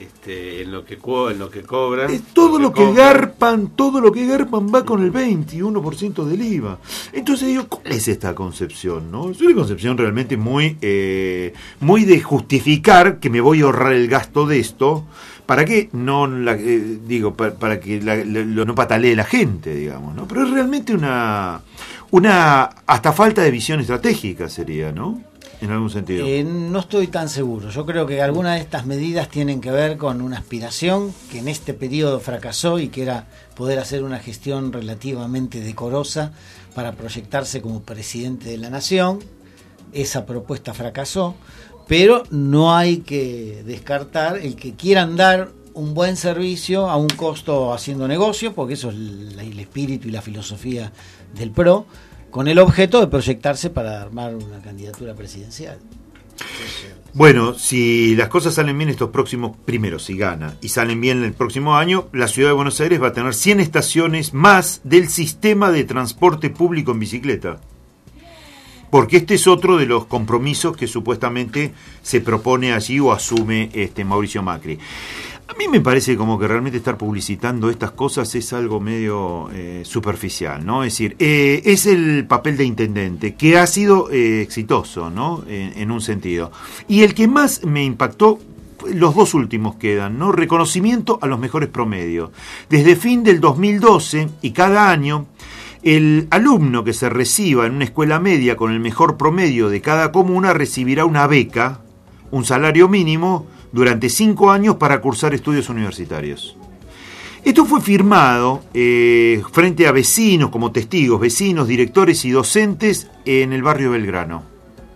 en lo que cobran. Todo lo que garpan va con el 21% del IVA. Entonces digo, ¿cuál es esta concepción? ¿No? Es una concepción realmente muy de justificar que me voy a ahorrar el gasto de esto. ¿Para qué? Para que no patalee la gente, digamos, ¿no? Pero es realmente una hasta falta de visión estratégica sería, ¿no? En algún sentido. No estoy tan seguro. Yo creo que algunas de estas medidas tienen que ver con una aspiración que en este periodo fracasó y que era poder hacer una gestión relativamente decorosa para proyectarse como presidente de la nación. Esa propuesta fracasó. Pero no hay que descartar el que quieran dar un buen servicio a un costo haciendo negocio, porque eso es el espíritu y la filosofía del PRO, con el objeto de proyectarse para armar una candidatura presidencial. Bueno, si las cosas salen bien si gana, y salen bien el próximo año, la ciudad de Buenos Aires va a tener 100 estaciones más del sistema de transporte público en bicicleta. Porque este es otro de los compromisos que supuestamente se propone allí o asume Mauricio Macri. A mí me parece como que realmente estar publicitando estas cosas es algo medio superficial, ¿no? Es decir, es el papel de intendente, que ha sido exitoso, ¿no? En un sentido. Y el que más me impactó, los dos últimos quedan, ¿no? Reconocimiento a los mejores promedios. Desde fin del 2012 y cada año, el alumno que se reciba en una escuela media con el mejor promedio de cada comuna recibirá una beca, un salario mínimo, durante 5 años para cursar estudios universitarios. Esto fue firmado frente a vecinos, como testigos, vecinos, directores y docentes en el barrio Belgrano.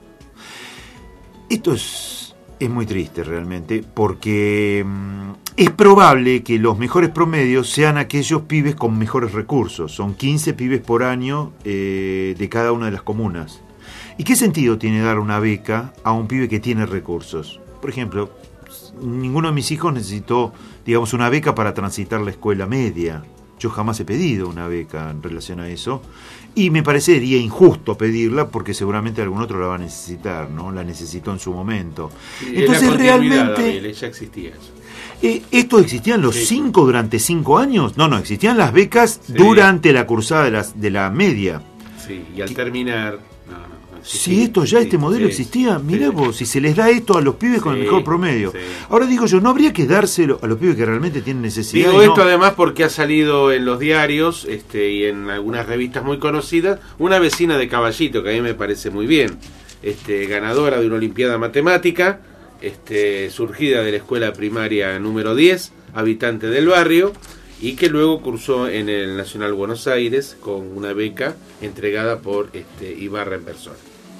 Esto es muy triste realmente, porque es probable que los mejores promedios sean aquellos pibes con mejores recursos. Son 15 pibes por año de cada una de las comunas. ¿Y qué sentido tiene dar una beca a un pibe que tiene recursos? Por ejemplo, ninguno de mis hijos necesitó, digamos, una beca para transitar la escuela media. Yo jamás he pedido una beca en relación a eso. Y me parecería injusto pedirla porque seguramente algún otro la va a necesitar, ¿no? La necesitó en su momento. Entonces realmente... ya existía eso. ¿Esto existían los 5 durante 5 años? No, existían las becas durante la cursada de la media. Sí, y al terminar... Si este modelo existía, mirá vos, si se les da esto a los pibes con el mejor promedio. Ahora digo yo, ¿no habría que dárselo a los pibes que realmente tienen necesidad? Digo esto además porque ha salido en los diarios y en algunas revistas muy conocidas, una vecina de Caballito, que a mí me parece muy bien, ganadora de una olimpiada matemática, surgida de la escuela primaria número 10, habitante del barrio, y que luego cursó en el Nacional Buenos Aires con una beca entregada por Ibarra en persona.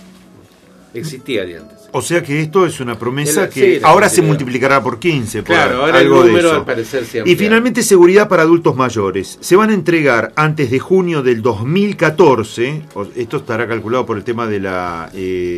Existía de antes. O sea que esto es una promesa que ahora se multiplicará por 15. Claro, ahora el número al parecer se amplía. Y finalmente seguridad para adultos mayores. Se van a entregar antes de junio del 2014, esto estará calculado por el tema de la...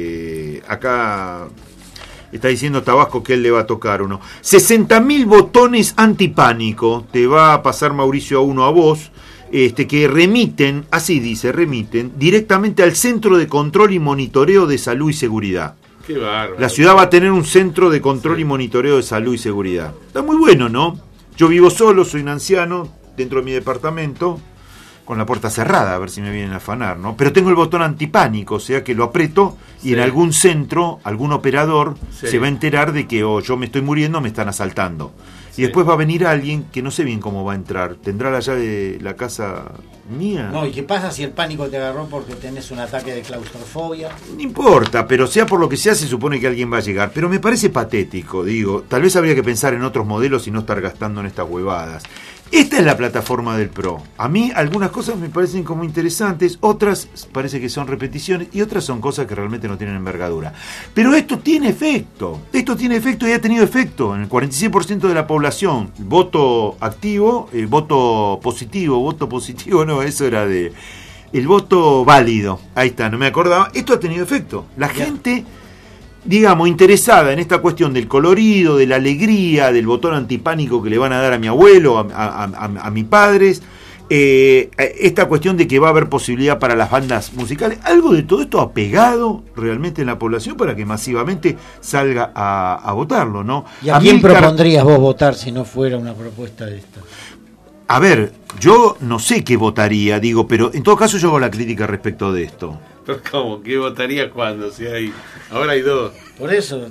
acá... Está diciendo Tabasco que él le va a tocar uno. 60.000 botones antipánico. Te va a pasar, Mauricio, a uno a vos. Que remiten, así dice, directamente al Centro de Control y Monitoreo de Salud y Seguridad. Qué bárbaro. La ciudad va a tener un centro de control y monitoreo de salud y seguridad. Está muy bueno, ¿no? Yo vivo solo, soy un anciano, dentro de mi departamento, con la puerta cerrada, a ver si me vienen a afanar, ¿no? Pero tengo el botón antipánico, o sea que lo aprieto y en algún centro, algún operador se va a enterar de que yo me estoy muriendo, me están asaltando. Y después va a venir alguien que no sé bien cómo va a entrar. ¿Tendrá la llave de la casa mía? No, ¿y qué pasa si el pánico te agarró porque tenés un ataque de claustrofobia? No importa, pero sea por lo que sea, se supone que alguien va a llegar. Pero me parece patético, digo. Tal vez habría que pensar en otros modelos y no estar gastando en estas huevadas. Esta es la plataforma del PRO. A mí algunas cosas me parecen como interesantes, otras parece que son repeticiones y otras son cosas que realmente no tienen envergadura. Pero esto tiene efecto y ha tenido efecto en el 46% de la población. Voto activo, voto positivo, no, eso era de... El voto válido, ahí está, no me acordaba. Esto ha tenido efecto. La gente... digamos, interesada en esta cuestión del colorido, de la alegría, del botón antipánico que le van a dar a mi abuelo, a mis padres, esta cuestión de que va a haber posibilidad para las bandas musicales, algo de todo esto ha pegado realmente en la población para que masivamente salga a votarlo, ¿no? ¿Y a quién propondrías vos votar si no fuera una propuesta de esta? A ver, yo no sé qué votaría, digo, pero en todo caso yo hago la crítica respecto de esto. Pero ¿cómo? ¿Qué votaría cuando? Si hay... Ahora hay 2. Por eso.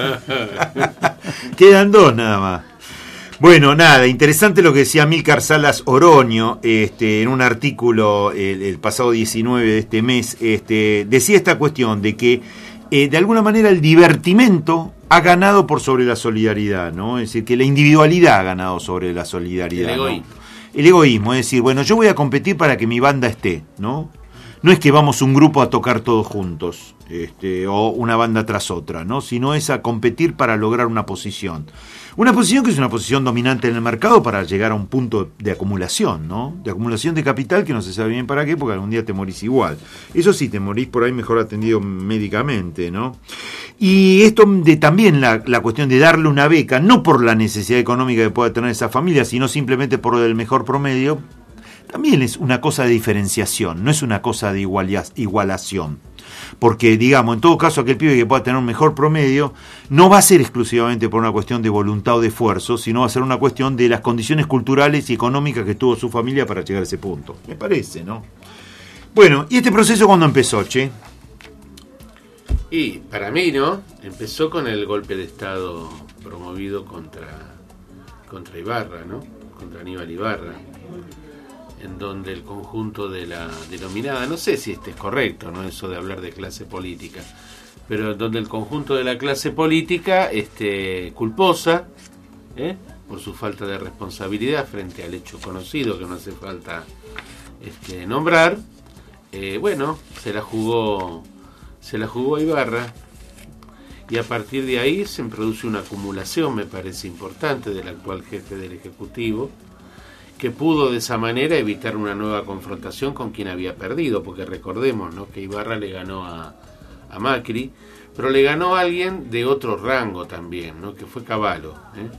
Quedan 2 nada más. Bueno, nada, interesante lo que decía Amílcar Salas Oroño, en un artículo el pasado 19 de este mes, decía esta cuestión de que de alguna manera el divertimento ha ganado por sobre la solidaridad, ¿no? Es decir, que la individualidad ha ganado sobre la solidaridad. El egoísmo. ¿No? El egoísmo, es decir, bueno, yo voy a competir para que mi banda esté, ¿no? No es que vamos un grupo a tocar todos juntos, o una banda tras otra, ¿no? Sino es a competir para lograr una posición. Una posición que es una posición dominante en el mercado para llegar a un punto de acumulación, ¿no? De acumulación de capital que no se sabe bien para qué, porque algún día te morís igual. Eso sí, te morís por ahí mejor atendido médicamente, ¿no? Y esto de también la cuestión de darle una beca, no por la necesidad económica que pueda tener esa familia, sino simplemente por el mejor promedio, también es una cosa de diferenciación, no es una cosa de igualación. Porque, digamos, en todo caso, aquel pibe que pueda tener un mejor promedio no va a ser exclusivamente por una cuestión de voluntad o de esfuerzo, sino va a ser una cuestión de las condiciones culturales y económicas que tuvo su familia para llegar a ese punto. Me parece, ¿no? Bueno, ¿y este proceso cuándo empezó, che? Y para mí, ¿no? Empezó con el golpe de Estado promovido contra Ibarra, ¿no? Contra Aníbal Ibarra, en donde el conjunto de la denominada, no sé si este es correcto, ¿no? Eso de hablar de clase política, pero en donde el conjunto de la clase política culposa, por su falta de responsabilidad frente al hecho conocido que no hace falta nombrar, bueno, se la jugó a Ibarra, y a partir de ahí se produce una acumulación, me parece importante, del actual jefe del Ejecutivo, que pudo de esa manera evitar una nueva confrontación con quien había perdido, porque recordemos, ¿no?, que Ibarra le ganó a Macri, pero le ganó a alguien de otro rango también, ¿no?, que fue Cavallo,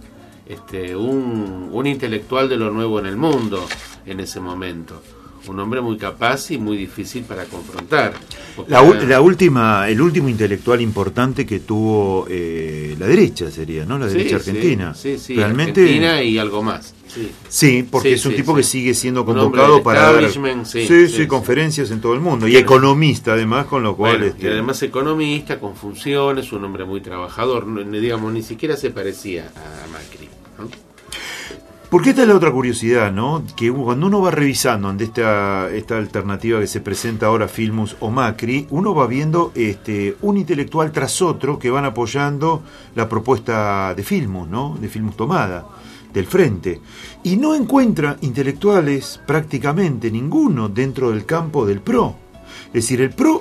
un intelectual de lo nuevo en el mundo en ese momento, un hombre muy capaz y muy difícil para confrontar. El último intelectual importante que tuvo la derecha sería, ¿no? La derecha argentina. Sí, realmente. Argentina y algo más. Sí, porque es un tipo que sigue siendo convocado para dar conferencias en todo el mundo. Y economista, además, con lo cual... Y además economista, con funciones, un hombre muy trabajador. Digamos, ni siquiera se parecía a Macri, ¿no? Porque esta es la otra curiosidad, ¿no? Que cuando uno va revisando ante esta alternativa que se presenta ahora, Filmus o Macri, uno va viendo un intelectual tras otro que van apoyando la propuesta de Filmus, ¿no? De Filmus tomada, del frente. Y no encuentra intelectuales prácticamente ninguno dentro del campo del PRO. Es decir, el PRO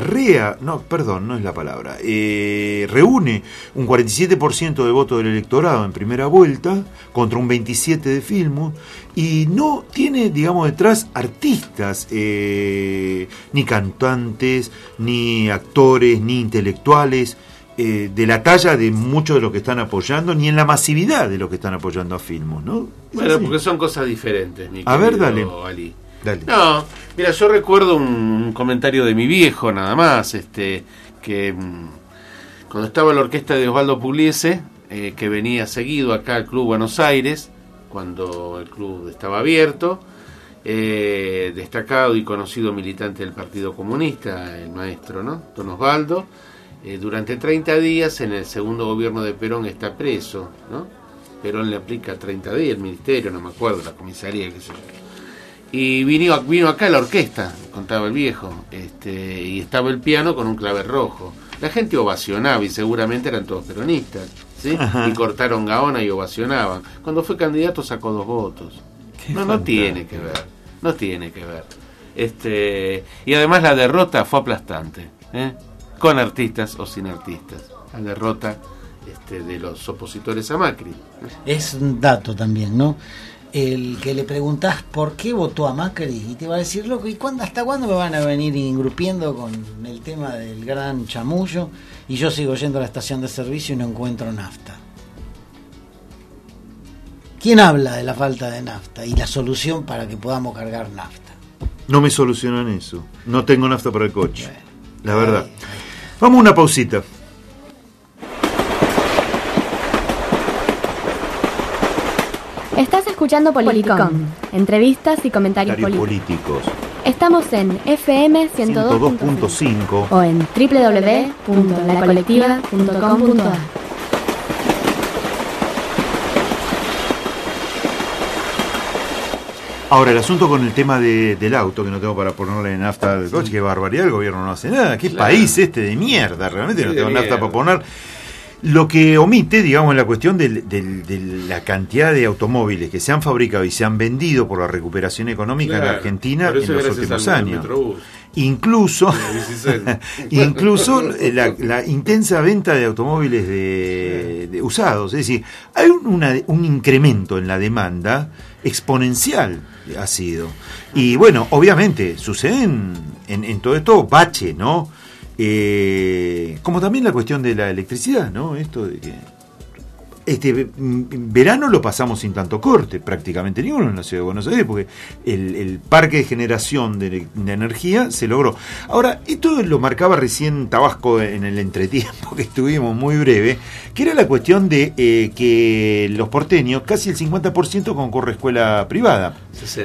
reúne un 47% de votos del electorado en primera vuelta contra un 27% de Filmus y no tiene, digamos, detrás artistas, ni cantantes, ni actores, ni intelectuales de la talla de muchos de los que están apoyando, ni en la masividad de los que están apoyando a Filmus, ¿no? Bueno, porque son cosas diferentes, mi querido ver, dale. Ali. Dale. No, mira, yo recuerdo un comentario de mi viejo nada más, que cuando estaba en la orquesta de Osvaldo Pugliese, que venía seguido acá al Club Buenos Aires, cuando el club estaba abierto, destacado y conocido militante del Partido Comunista, el maestro, ¿no?, don Osvaldo, durante 30 días en el segundo gobierno de Perón está preso, ¿no? Perón le aplica 30 días, el ministerio, no me acuerdo, la comisaría, qué sé yo. Y vino acá a la orquesta, contaba el viejo, y estaba el piano con un clavel rojo. La gente ovacionaba y seguramente eran todos peronistas, ¿sí? Y cortaron Gaona y ovacionaban. Cuando fue candidato sacó 2 votos. No tiene que ver. Y además la derrota fue aplastante, con artistas o sin artistas. La derrota de los opositores a Macri. Es un dato también, ¿no? El que le preguntás por qué votó a Macri y te va a decir, loco, ¿y hasta cuándo me van a venir ingrupiendo con el tema del gran chamullo? Y yo sigo yendo a la estación de servicio y no encuentro nafta. ¿Quién habla de la falta de nafta y la solución para que podamos cargar nafta? No me solucionan eso. No tengo nafta para el coche. Bueno, la verdad. Vamos a una pausita. Estás escuchando Politicón. Entrevistas y comentarios políticos. Estamos en FM 102.5 o en www.lacolectiva.com.ar. Ahora, el asunto con el tema del auto, que no tengo para ponerle nafta al coche, qué barbaridad, el gobierno no hace nada. ¿Qué país de mierda? Realmente no tengo nafta para poner. Lo que omite, digamos, la cuestión de la cantidad de automóviles que se han fabricado y se han vendido por la recuperación económica en Argentina en los últimos años. Incluso la intensa venta de automóviles de usados. Es decir, hay un incremento en la demanda exponencial, ha sido. Y bueno, obviamente sucede en todo esto bache, ¿no? Como también la cuestión de la electricidad, ¿no? Esto de que este verano lo pasamos sin tanto corte, prácticamente ninguno en la ciudad de Buenos Aires, porque el parque de generación de energía se logró. Ahora, esto lo marcaba recién Tabasco en el entretiempo que estuvimos muy breve, que era la cuestión de que los porteños, casi el 50% concorre a escuela privada.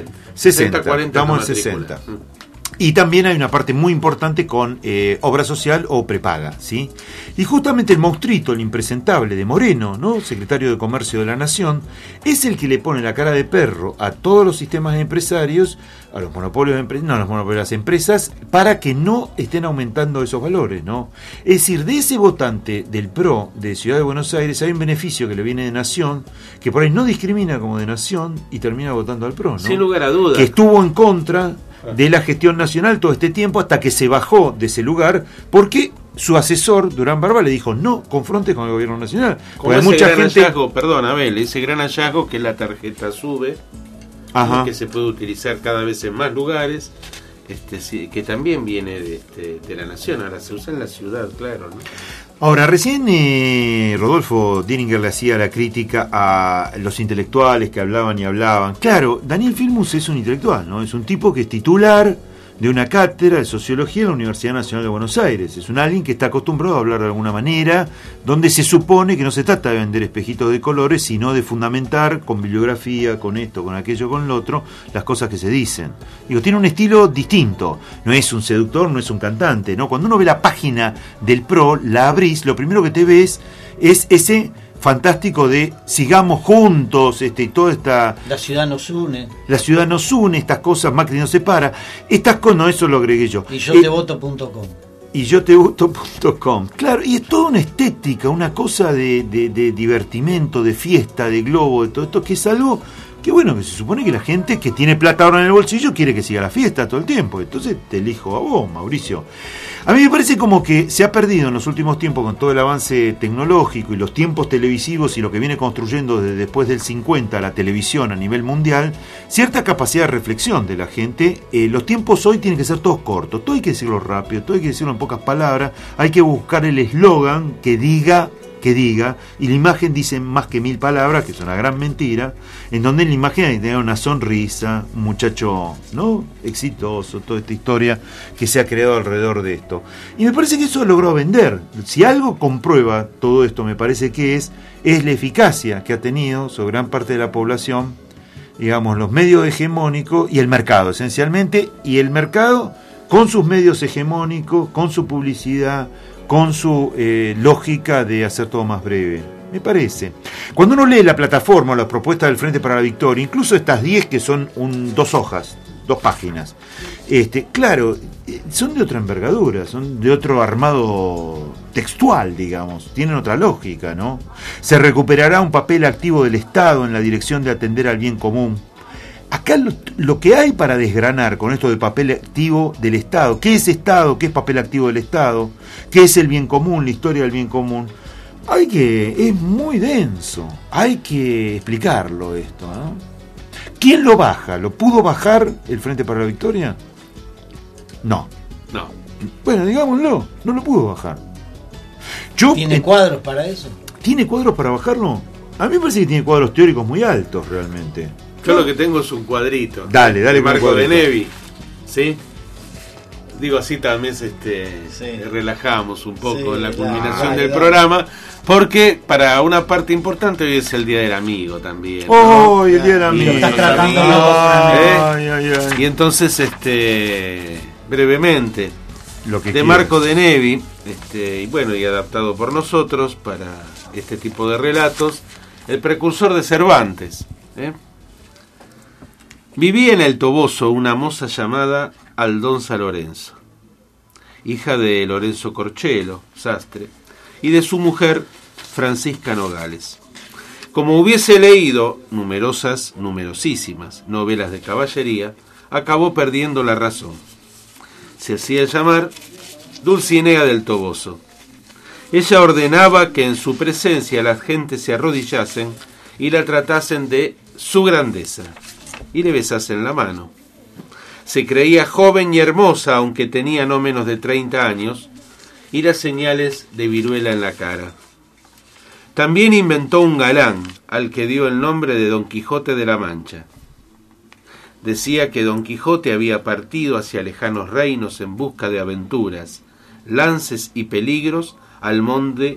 60, 40, estamos en 60. Y también hay una parte muy importante con obra social o prepaga, ¿sí? Y justamente el monstruito, el impresentable de Moreno, ¿no? Secretario de Comercio de la Nación, es el que le pone la cara de perro a todos los sistemas empresarios, a los monopolios de las empresas, para que no estén aumentando esos valores, ¿no? Es decir, de ese votante del PRO de Ciudad de Buenos Aires hay un beneficio que le viene de Nación, que por ahí no discrimina como de Nación y termina votando al PRO, ¿no? Sin lugar a dudas. Que estuvo en contra de la gestión nacional todo este tiempo hasta que se bajó de ese lugar porque su asesor Durán Barba le dijo no confrontes con el gobierno nacional. Como ese mucha gran gente... hallazgo, perdón Abel, ese gran hallazgo que la tarjeta SUBE, que se puede utilizar cada vez en más lugares, que también viene de la nación, ahora se usa en la ciudad, claro, ¿no? Ahora, recién Rodolfo Dininger le hacía la crítica a los intelectuales que hablaban y hablaban. Claro, Daniel Filmus es un intelectual, ¿no? Es un tipo que es titular de una cátedra de sociología en la Universidad Nacional de Buenos Aires. Es un alguien que está acostumbrado a hablar de alguna manera, donde se supone que no se trata de vender espejitos de colores, sino de fundamentar con bibliografía, con esto, con aquello, con lo otro, las cosas que se dicen. Digo, tiene un estilo distinto. No es un seductor, no es un cantante, ¿no? Cuando uno ve la página del PRO, la abrís, lo primero que te ves es ese fantástico de sigamos juntos, toda esta... La ciudad nos une. La ciudad nos une, estas cosas, Macri nos separa. Estas cosas, no, eso lo agregué yo. Y yo te voto.com. Y yo te voto.com. Claro, y es toda una estética, una cosa de divertimento, de fiesta, de globo, de todo esto, que es algo que bueno, que se supone que la gente que tiene plata ahora en el bolsillo quiere que siga la fiesta todo el tiempo. Entonces te elijo a vos, Mauricio. A mí me parece como que se ha perdido en los últimos tiempos con todo el avance tecnológico y los tiempos televisivos y lo que viene construyendo desde después del 50 la televisión a nivel mundial, cierta capacidad de reflexión de la gente. Los tiempos hoy tienen que ser todos cortos, todo hay que decirlo rápido, todo hay que decirlo en pocas palabras, hay que buscar el eslogan que diga, y la imagen dice más que 1000 palabras, que es una gran mentira, en donde en la imagen hay que tener una sonrisa, un muchacho, ¿no?, exitoso, toda esta historia que se ha creado alrededor de esto. Y me parece que eso logró vender. Si algo comprueba todo esto, me parece que es la eficacia que ha tenido sobre gran parte de la población, digamos, los medios hegemónicos y el mercado, esencialmente, y el mercado con sus medios hegemónicos, con su publicidad, con su lógica de hacer todo más breve, me parece. Cuando uno lee la plataforma o las propuestas del Frente para la Victoria, incluso estas 10 que son 2 hojas, 2 páginas, claro, son de otra envergadura, son de otro armado textual, digamos, tienen otra lógica, ¿no? Se recuperará un papel activo del Estado en la dirección de atender al bien común. Acá lo que hay para desgranar con esto de papel activo del Estado, ¿qué es Estado? ¿Qué es papel activo del Estado? ¿Qué es el bien común? La historia del bien común. Es muy denso, hay que explicarlo esto, ¿no? ¿Quién lo baja? ¿Lo pudo bajar el Frente para la Victoria? No. Bueno, digámoslo, no lo pudo bajar. ¿Tiene cuadros para eso? ¿Tiene cuadros para bajarlo? A mí me parece que tiene cuadros teóricos muy altos realmente. Yo lo que tengo es un cuadrito. Dale de Marco de cuadrito. Nevi. ¿Sí? Digo, así también relajamos un poco en la culminación del programa, porque para una parte importante hoy es el Día del Amigo también, ¿no? El Día del Amigo. Estás tratando y entonces, brevemente, lo que de quieras. Marco de Nevi, y adaptado por nosotros para este tipo de relatos, el precursor de Cervantes. Vivía en el Toboso una moza llamada Aldonza Lorenzo, hija de Lorenzo Corchelo, sastre, y de su mujer Francisca Nogales. Como hubiese leído numerosísimas novelas de caballería, acabó perdiendo la razón. Se hacía llamar Dulcinea del Toboso. Ella ordenaba que en su presencia las gentes se arrodillasen y la tratasen de su grandeza y le besasen la mano. Se creía joven y hermosa, aunque tenía no menos de 30 años, y las señales de viruela en la cara. También inventó un galán, al que dio el nombre de Don Quijote de la Mancha. Decía que Don Quijote había partido hacia lejanos reinos en busca de aventuras, lances y peligros al modo,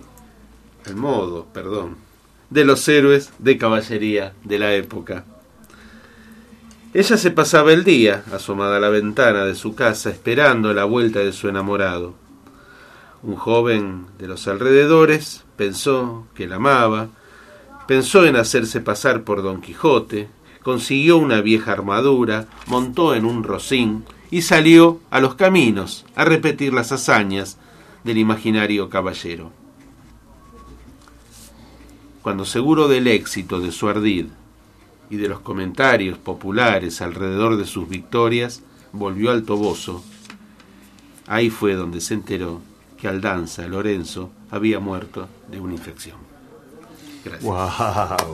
de los héroes de caballería de la época. Ella se pasaba el día, asomada a la ventana de su casa, esperando la vuelta de su enamorado. Un joven de los alrededores pensó que la amaba, pensó en hacerse pasar por Don Quijote, consiguió una vieja armadura, montó en un rocín y salió a los caminos a repetir las hazañas del imaginario caballero. Cuando, seguro del éxito de su ardid y de los comentarios populares alrededor de sus victorias, volvió al Toboso, ahí fue donde se enteró que Aldonza Lorenzo había muerto de una infección. Gracias. Wow.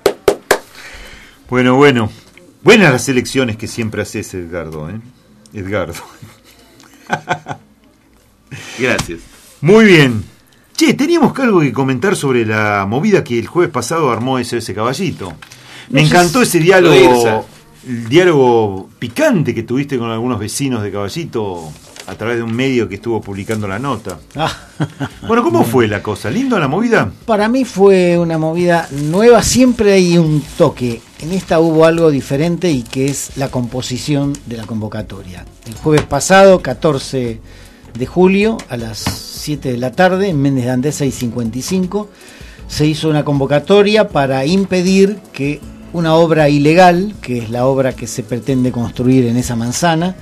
Bueno. Buenas las elecciones que siempre haces, Edgardo. Edgardo. Gracias. Muy bien. Che, teníamos algo que comentar sobre la movida que el jueves pasado armó ese Caballito. Me encantó ese diálogo, el diálogo picante que tuviste con algunos vecinos de Caballito a través de un medio que estuvo publicando la nota. Bueno, ¿cómo fue la cosa? ¿Lindo la movida? Para mí fue una movida nueva, siempre hay un toque. En esta hubo algo diferente y que es la composición de la convocatoria. El jueves pasado, 14 de julio, a las 7 de la tarde, en Méndez de Andés 655, se hizo una convocatoria para impedir que una obra ilegal, que es la obra que se pretende construir en esa manzana,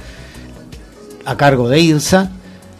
a cargo de IRSA,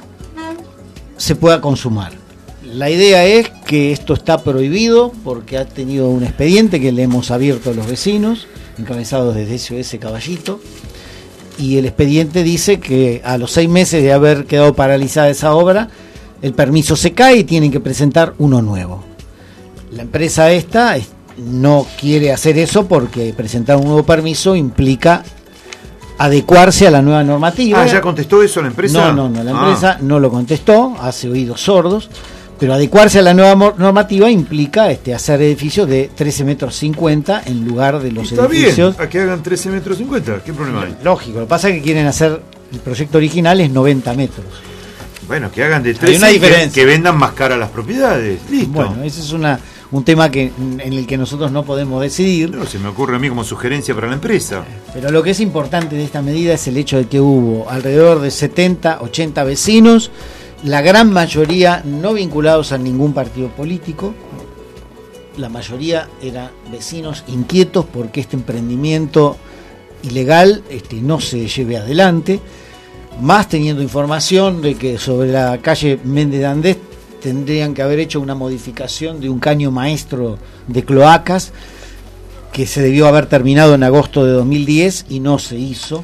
se pueda consumar. La idea es que esto está prohibido porque ha tenido un expediente que le hemos abierto a los vecinos, encabezados desde SOS Caballito, y el expediente dice que a los 6 meses de haber quedado paralizada esa obra, el permiso se cae y tienen que presentar uno nuevo. La empresa esta no quiere hacer eso porque presentar un nuevo permiso implica adecuarse a la nueva normativa. ¿Ya contestó eso la empresa? No, la empresa no lo contestó, hace oídos sordos, pero adecuarse a la nueva normativa implica hacer edificios de 13,50 metros en lugar de los edificios. Bien, a que hagan 13,50 metros, ¿qué problema hay? Lógico, lo que pasa es que quieren hacer, el proyecto original es 90 metros. Bueno, que hagan de 13, hay una diferencia. Que vendan más caras las propiedades, listo. Bueno, ese es un tema en el que nosotros no podemos decidir. No, se me ocurre a mí como sugerencia para la empresa. Pero lo que es importante de esta medida es el hecho de que hubo alrededor de 70, 80 vecinos, la gran mayoría no vinculados a ningún partido político. La mayoría eran vecinos inquietos porque este emprendimiento ilegal no se lleve adelante, más teniendo información de que sobre la calle Méndez de Andés tendrían que haber hecho una modificación de un caño maestro de cloacas que se debió haber terminado en agosto de 2010 y no se hizo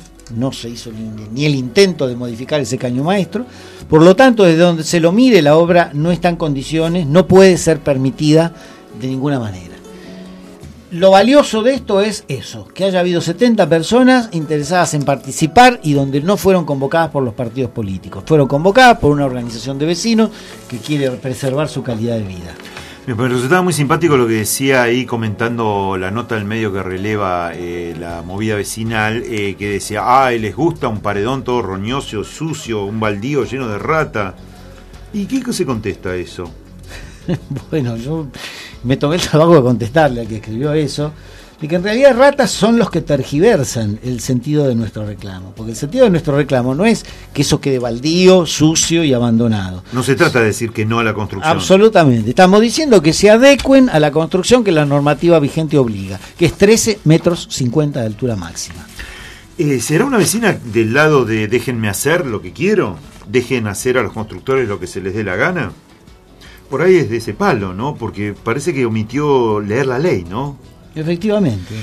ni el intento de modificar ese caño maestro. Por lo tanto, desde donde se lo mire, la obra no está en condiciones, no puede ser permitida de ninguna manera. Lo valioso de esto es eso, que haya habido 70 personas interesadas en participar y donde no fueron convocadas por los partidos políticos, fueron convocadas por una organización de vecinos que quiere preservar su calidad de vida. Me resultaba muy simpático lo que decía ahí comentando la nota del medio que releva la movida vecinal, que decía, les gusta un paredón todo roñoso, sucio, un baldío lleno de rata. ¿Y qué se contesta a eso? Bueno, yo me tomé el trabajo de contestarle al que escribió eso, de que en realidad ratas son los que tergiversan el sentido de nuestro reclamo, porque el sentido de nuestro reclamo no es que eso quede baldío, sucio y abandonado. No se trata de decir que no a la construcción. Absolutamente, estamos diciendo que se adecuen a la construcción que la normativa vigente obliga, que es 13 metros 50 de altura máxima. ¿Será una vecina del lado de déjenme hacer lo que quiero? ¿Dejen hacer a los constructores lo que se les dé la gana? Por ahí es de ese palo, ¿no? Porque parece que omitió leer la ley, ¿no? Efectivamente.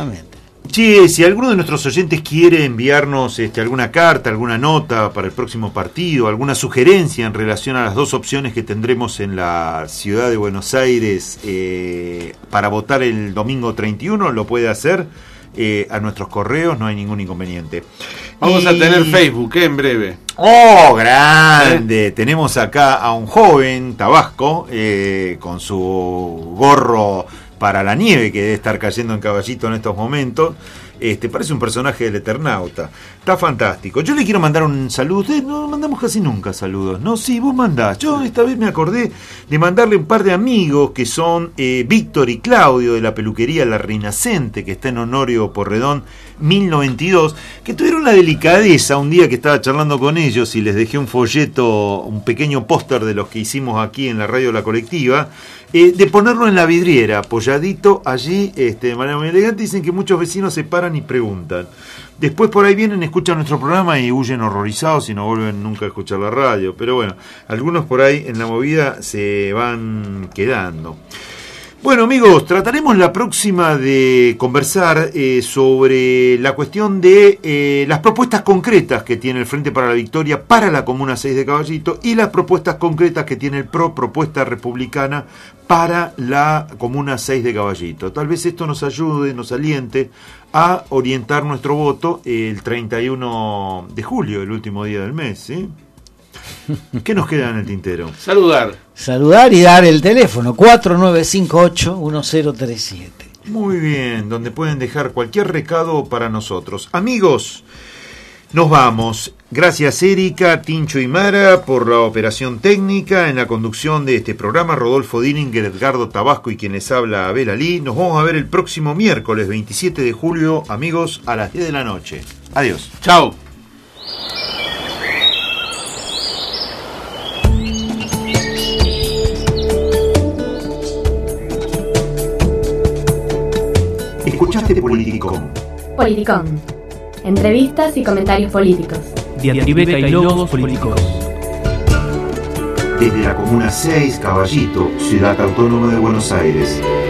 Che, si alguno de nuestros oyentes quiere enviarnos alguna carta, alguna nota para el próximo partido, alguna sugerencia en relación a las dos opciones que tendremos en la ciudad de Buenos Aires para votar el domingo 31, lo puede hacer a nuestros correos, no hay ningún inconveniente. Vamos a tener Facebook en breve. ¡Oh, grande! Tenemos acá a un joven tabasco con su gorro para la nieve que debe estar cayendo en Caballito en estos momentos. Parece un personaje del Eternauta. Está fantástico. Yo le quiero mandar un saludo. Ustedes no mandamos casi nunca saludos, ¿no? Sí, vos mandás. Yo esta vez me acordé de mandarle un par de amigos que son Víctor y Claudio de la peluquería La Rinacente, que está en Honorio Porredón 1092, que tuvieron la delicadeza un día que estaba charlando con ellos y les dejé un folleto, un pequeño póster de los que hicimos aquí en la radio La Colectiva, de ponerlo en la vidriera, apoyadito allí, de manera muy elegante. Dicen que muchos vecinos se paran y preguntan. Después por ahí vienen, escuchan nuestro programa y huyen horrorizados y no vuelven nunca a escuchar la radio. Pero bueno, algunos por ahí en la movida se van quedando. Bueno, amigos, trataremos la próxima de conversar sobre la cuestión de las propuestas concretas que tiene el Frente para la Victoria para la Comuna 6 de Caballito y las propuestas concretas que tiene el PRO, Propuesta Republicana, para la Comuna 6 de Caballito. Tal vez esto nos ayude, nos aliente a orientar nuestro voto el 31 de julio, el último día del mes, ¿sí? ¿Qué nos queda en el tintero? Saludar y dar el teléfono 4958-1037. Muy bien, donde pueden dejar cualquier recado para nosotros. Amigos, nos vamos. Gracias Erika, Tincho y Mara por la operación técnica. En la conducción de este programa, Rodolfo Dillinger, Edgardo Tabasco y quien les habla, Abel Ali. Nos vamos a ver el próximo miércoles 27 de julio, amigos, a las 10 de la noche. Adiós. Chao. Escuchaste Politicón. Politicón. Entrevistas y comentarios políticos. Diatribeca y logos políticos. Desde la Comuna 6, Caballito, Ciudad Autónoma de Buenos Aires.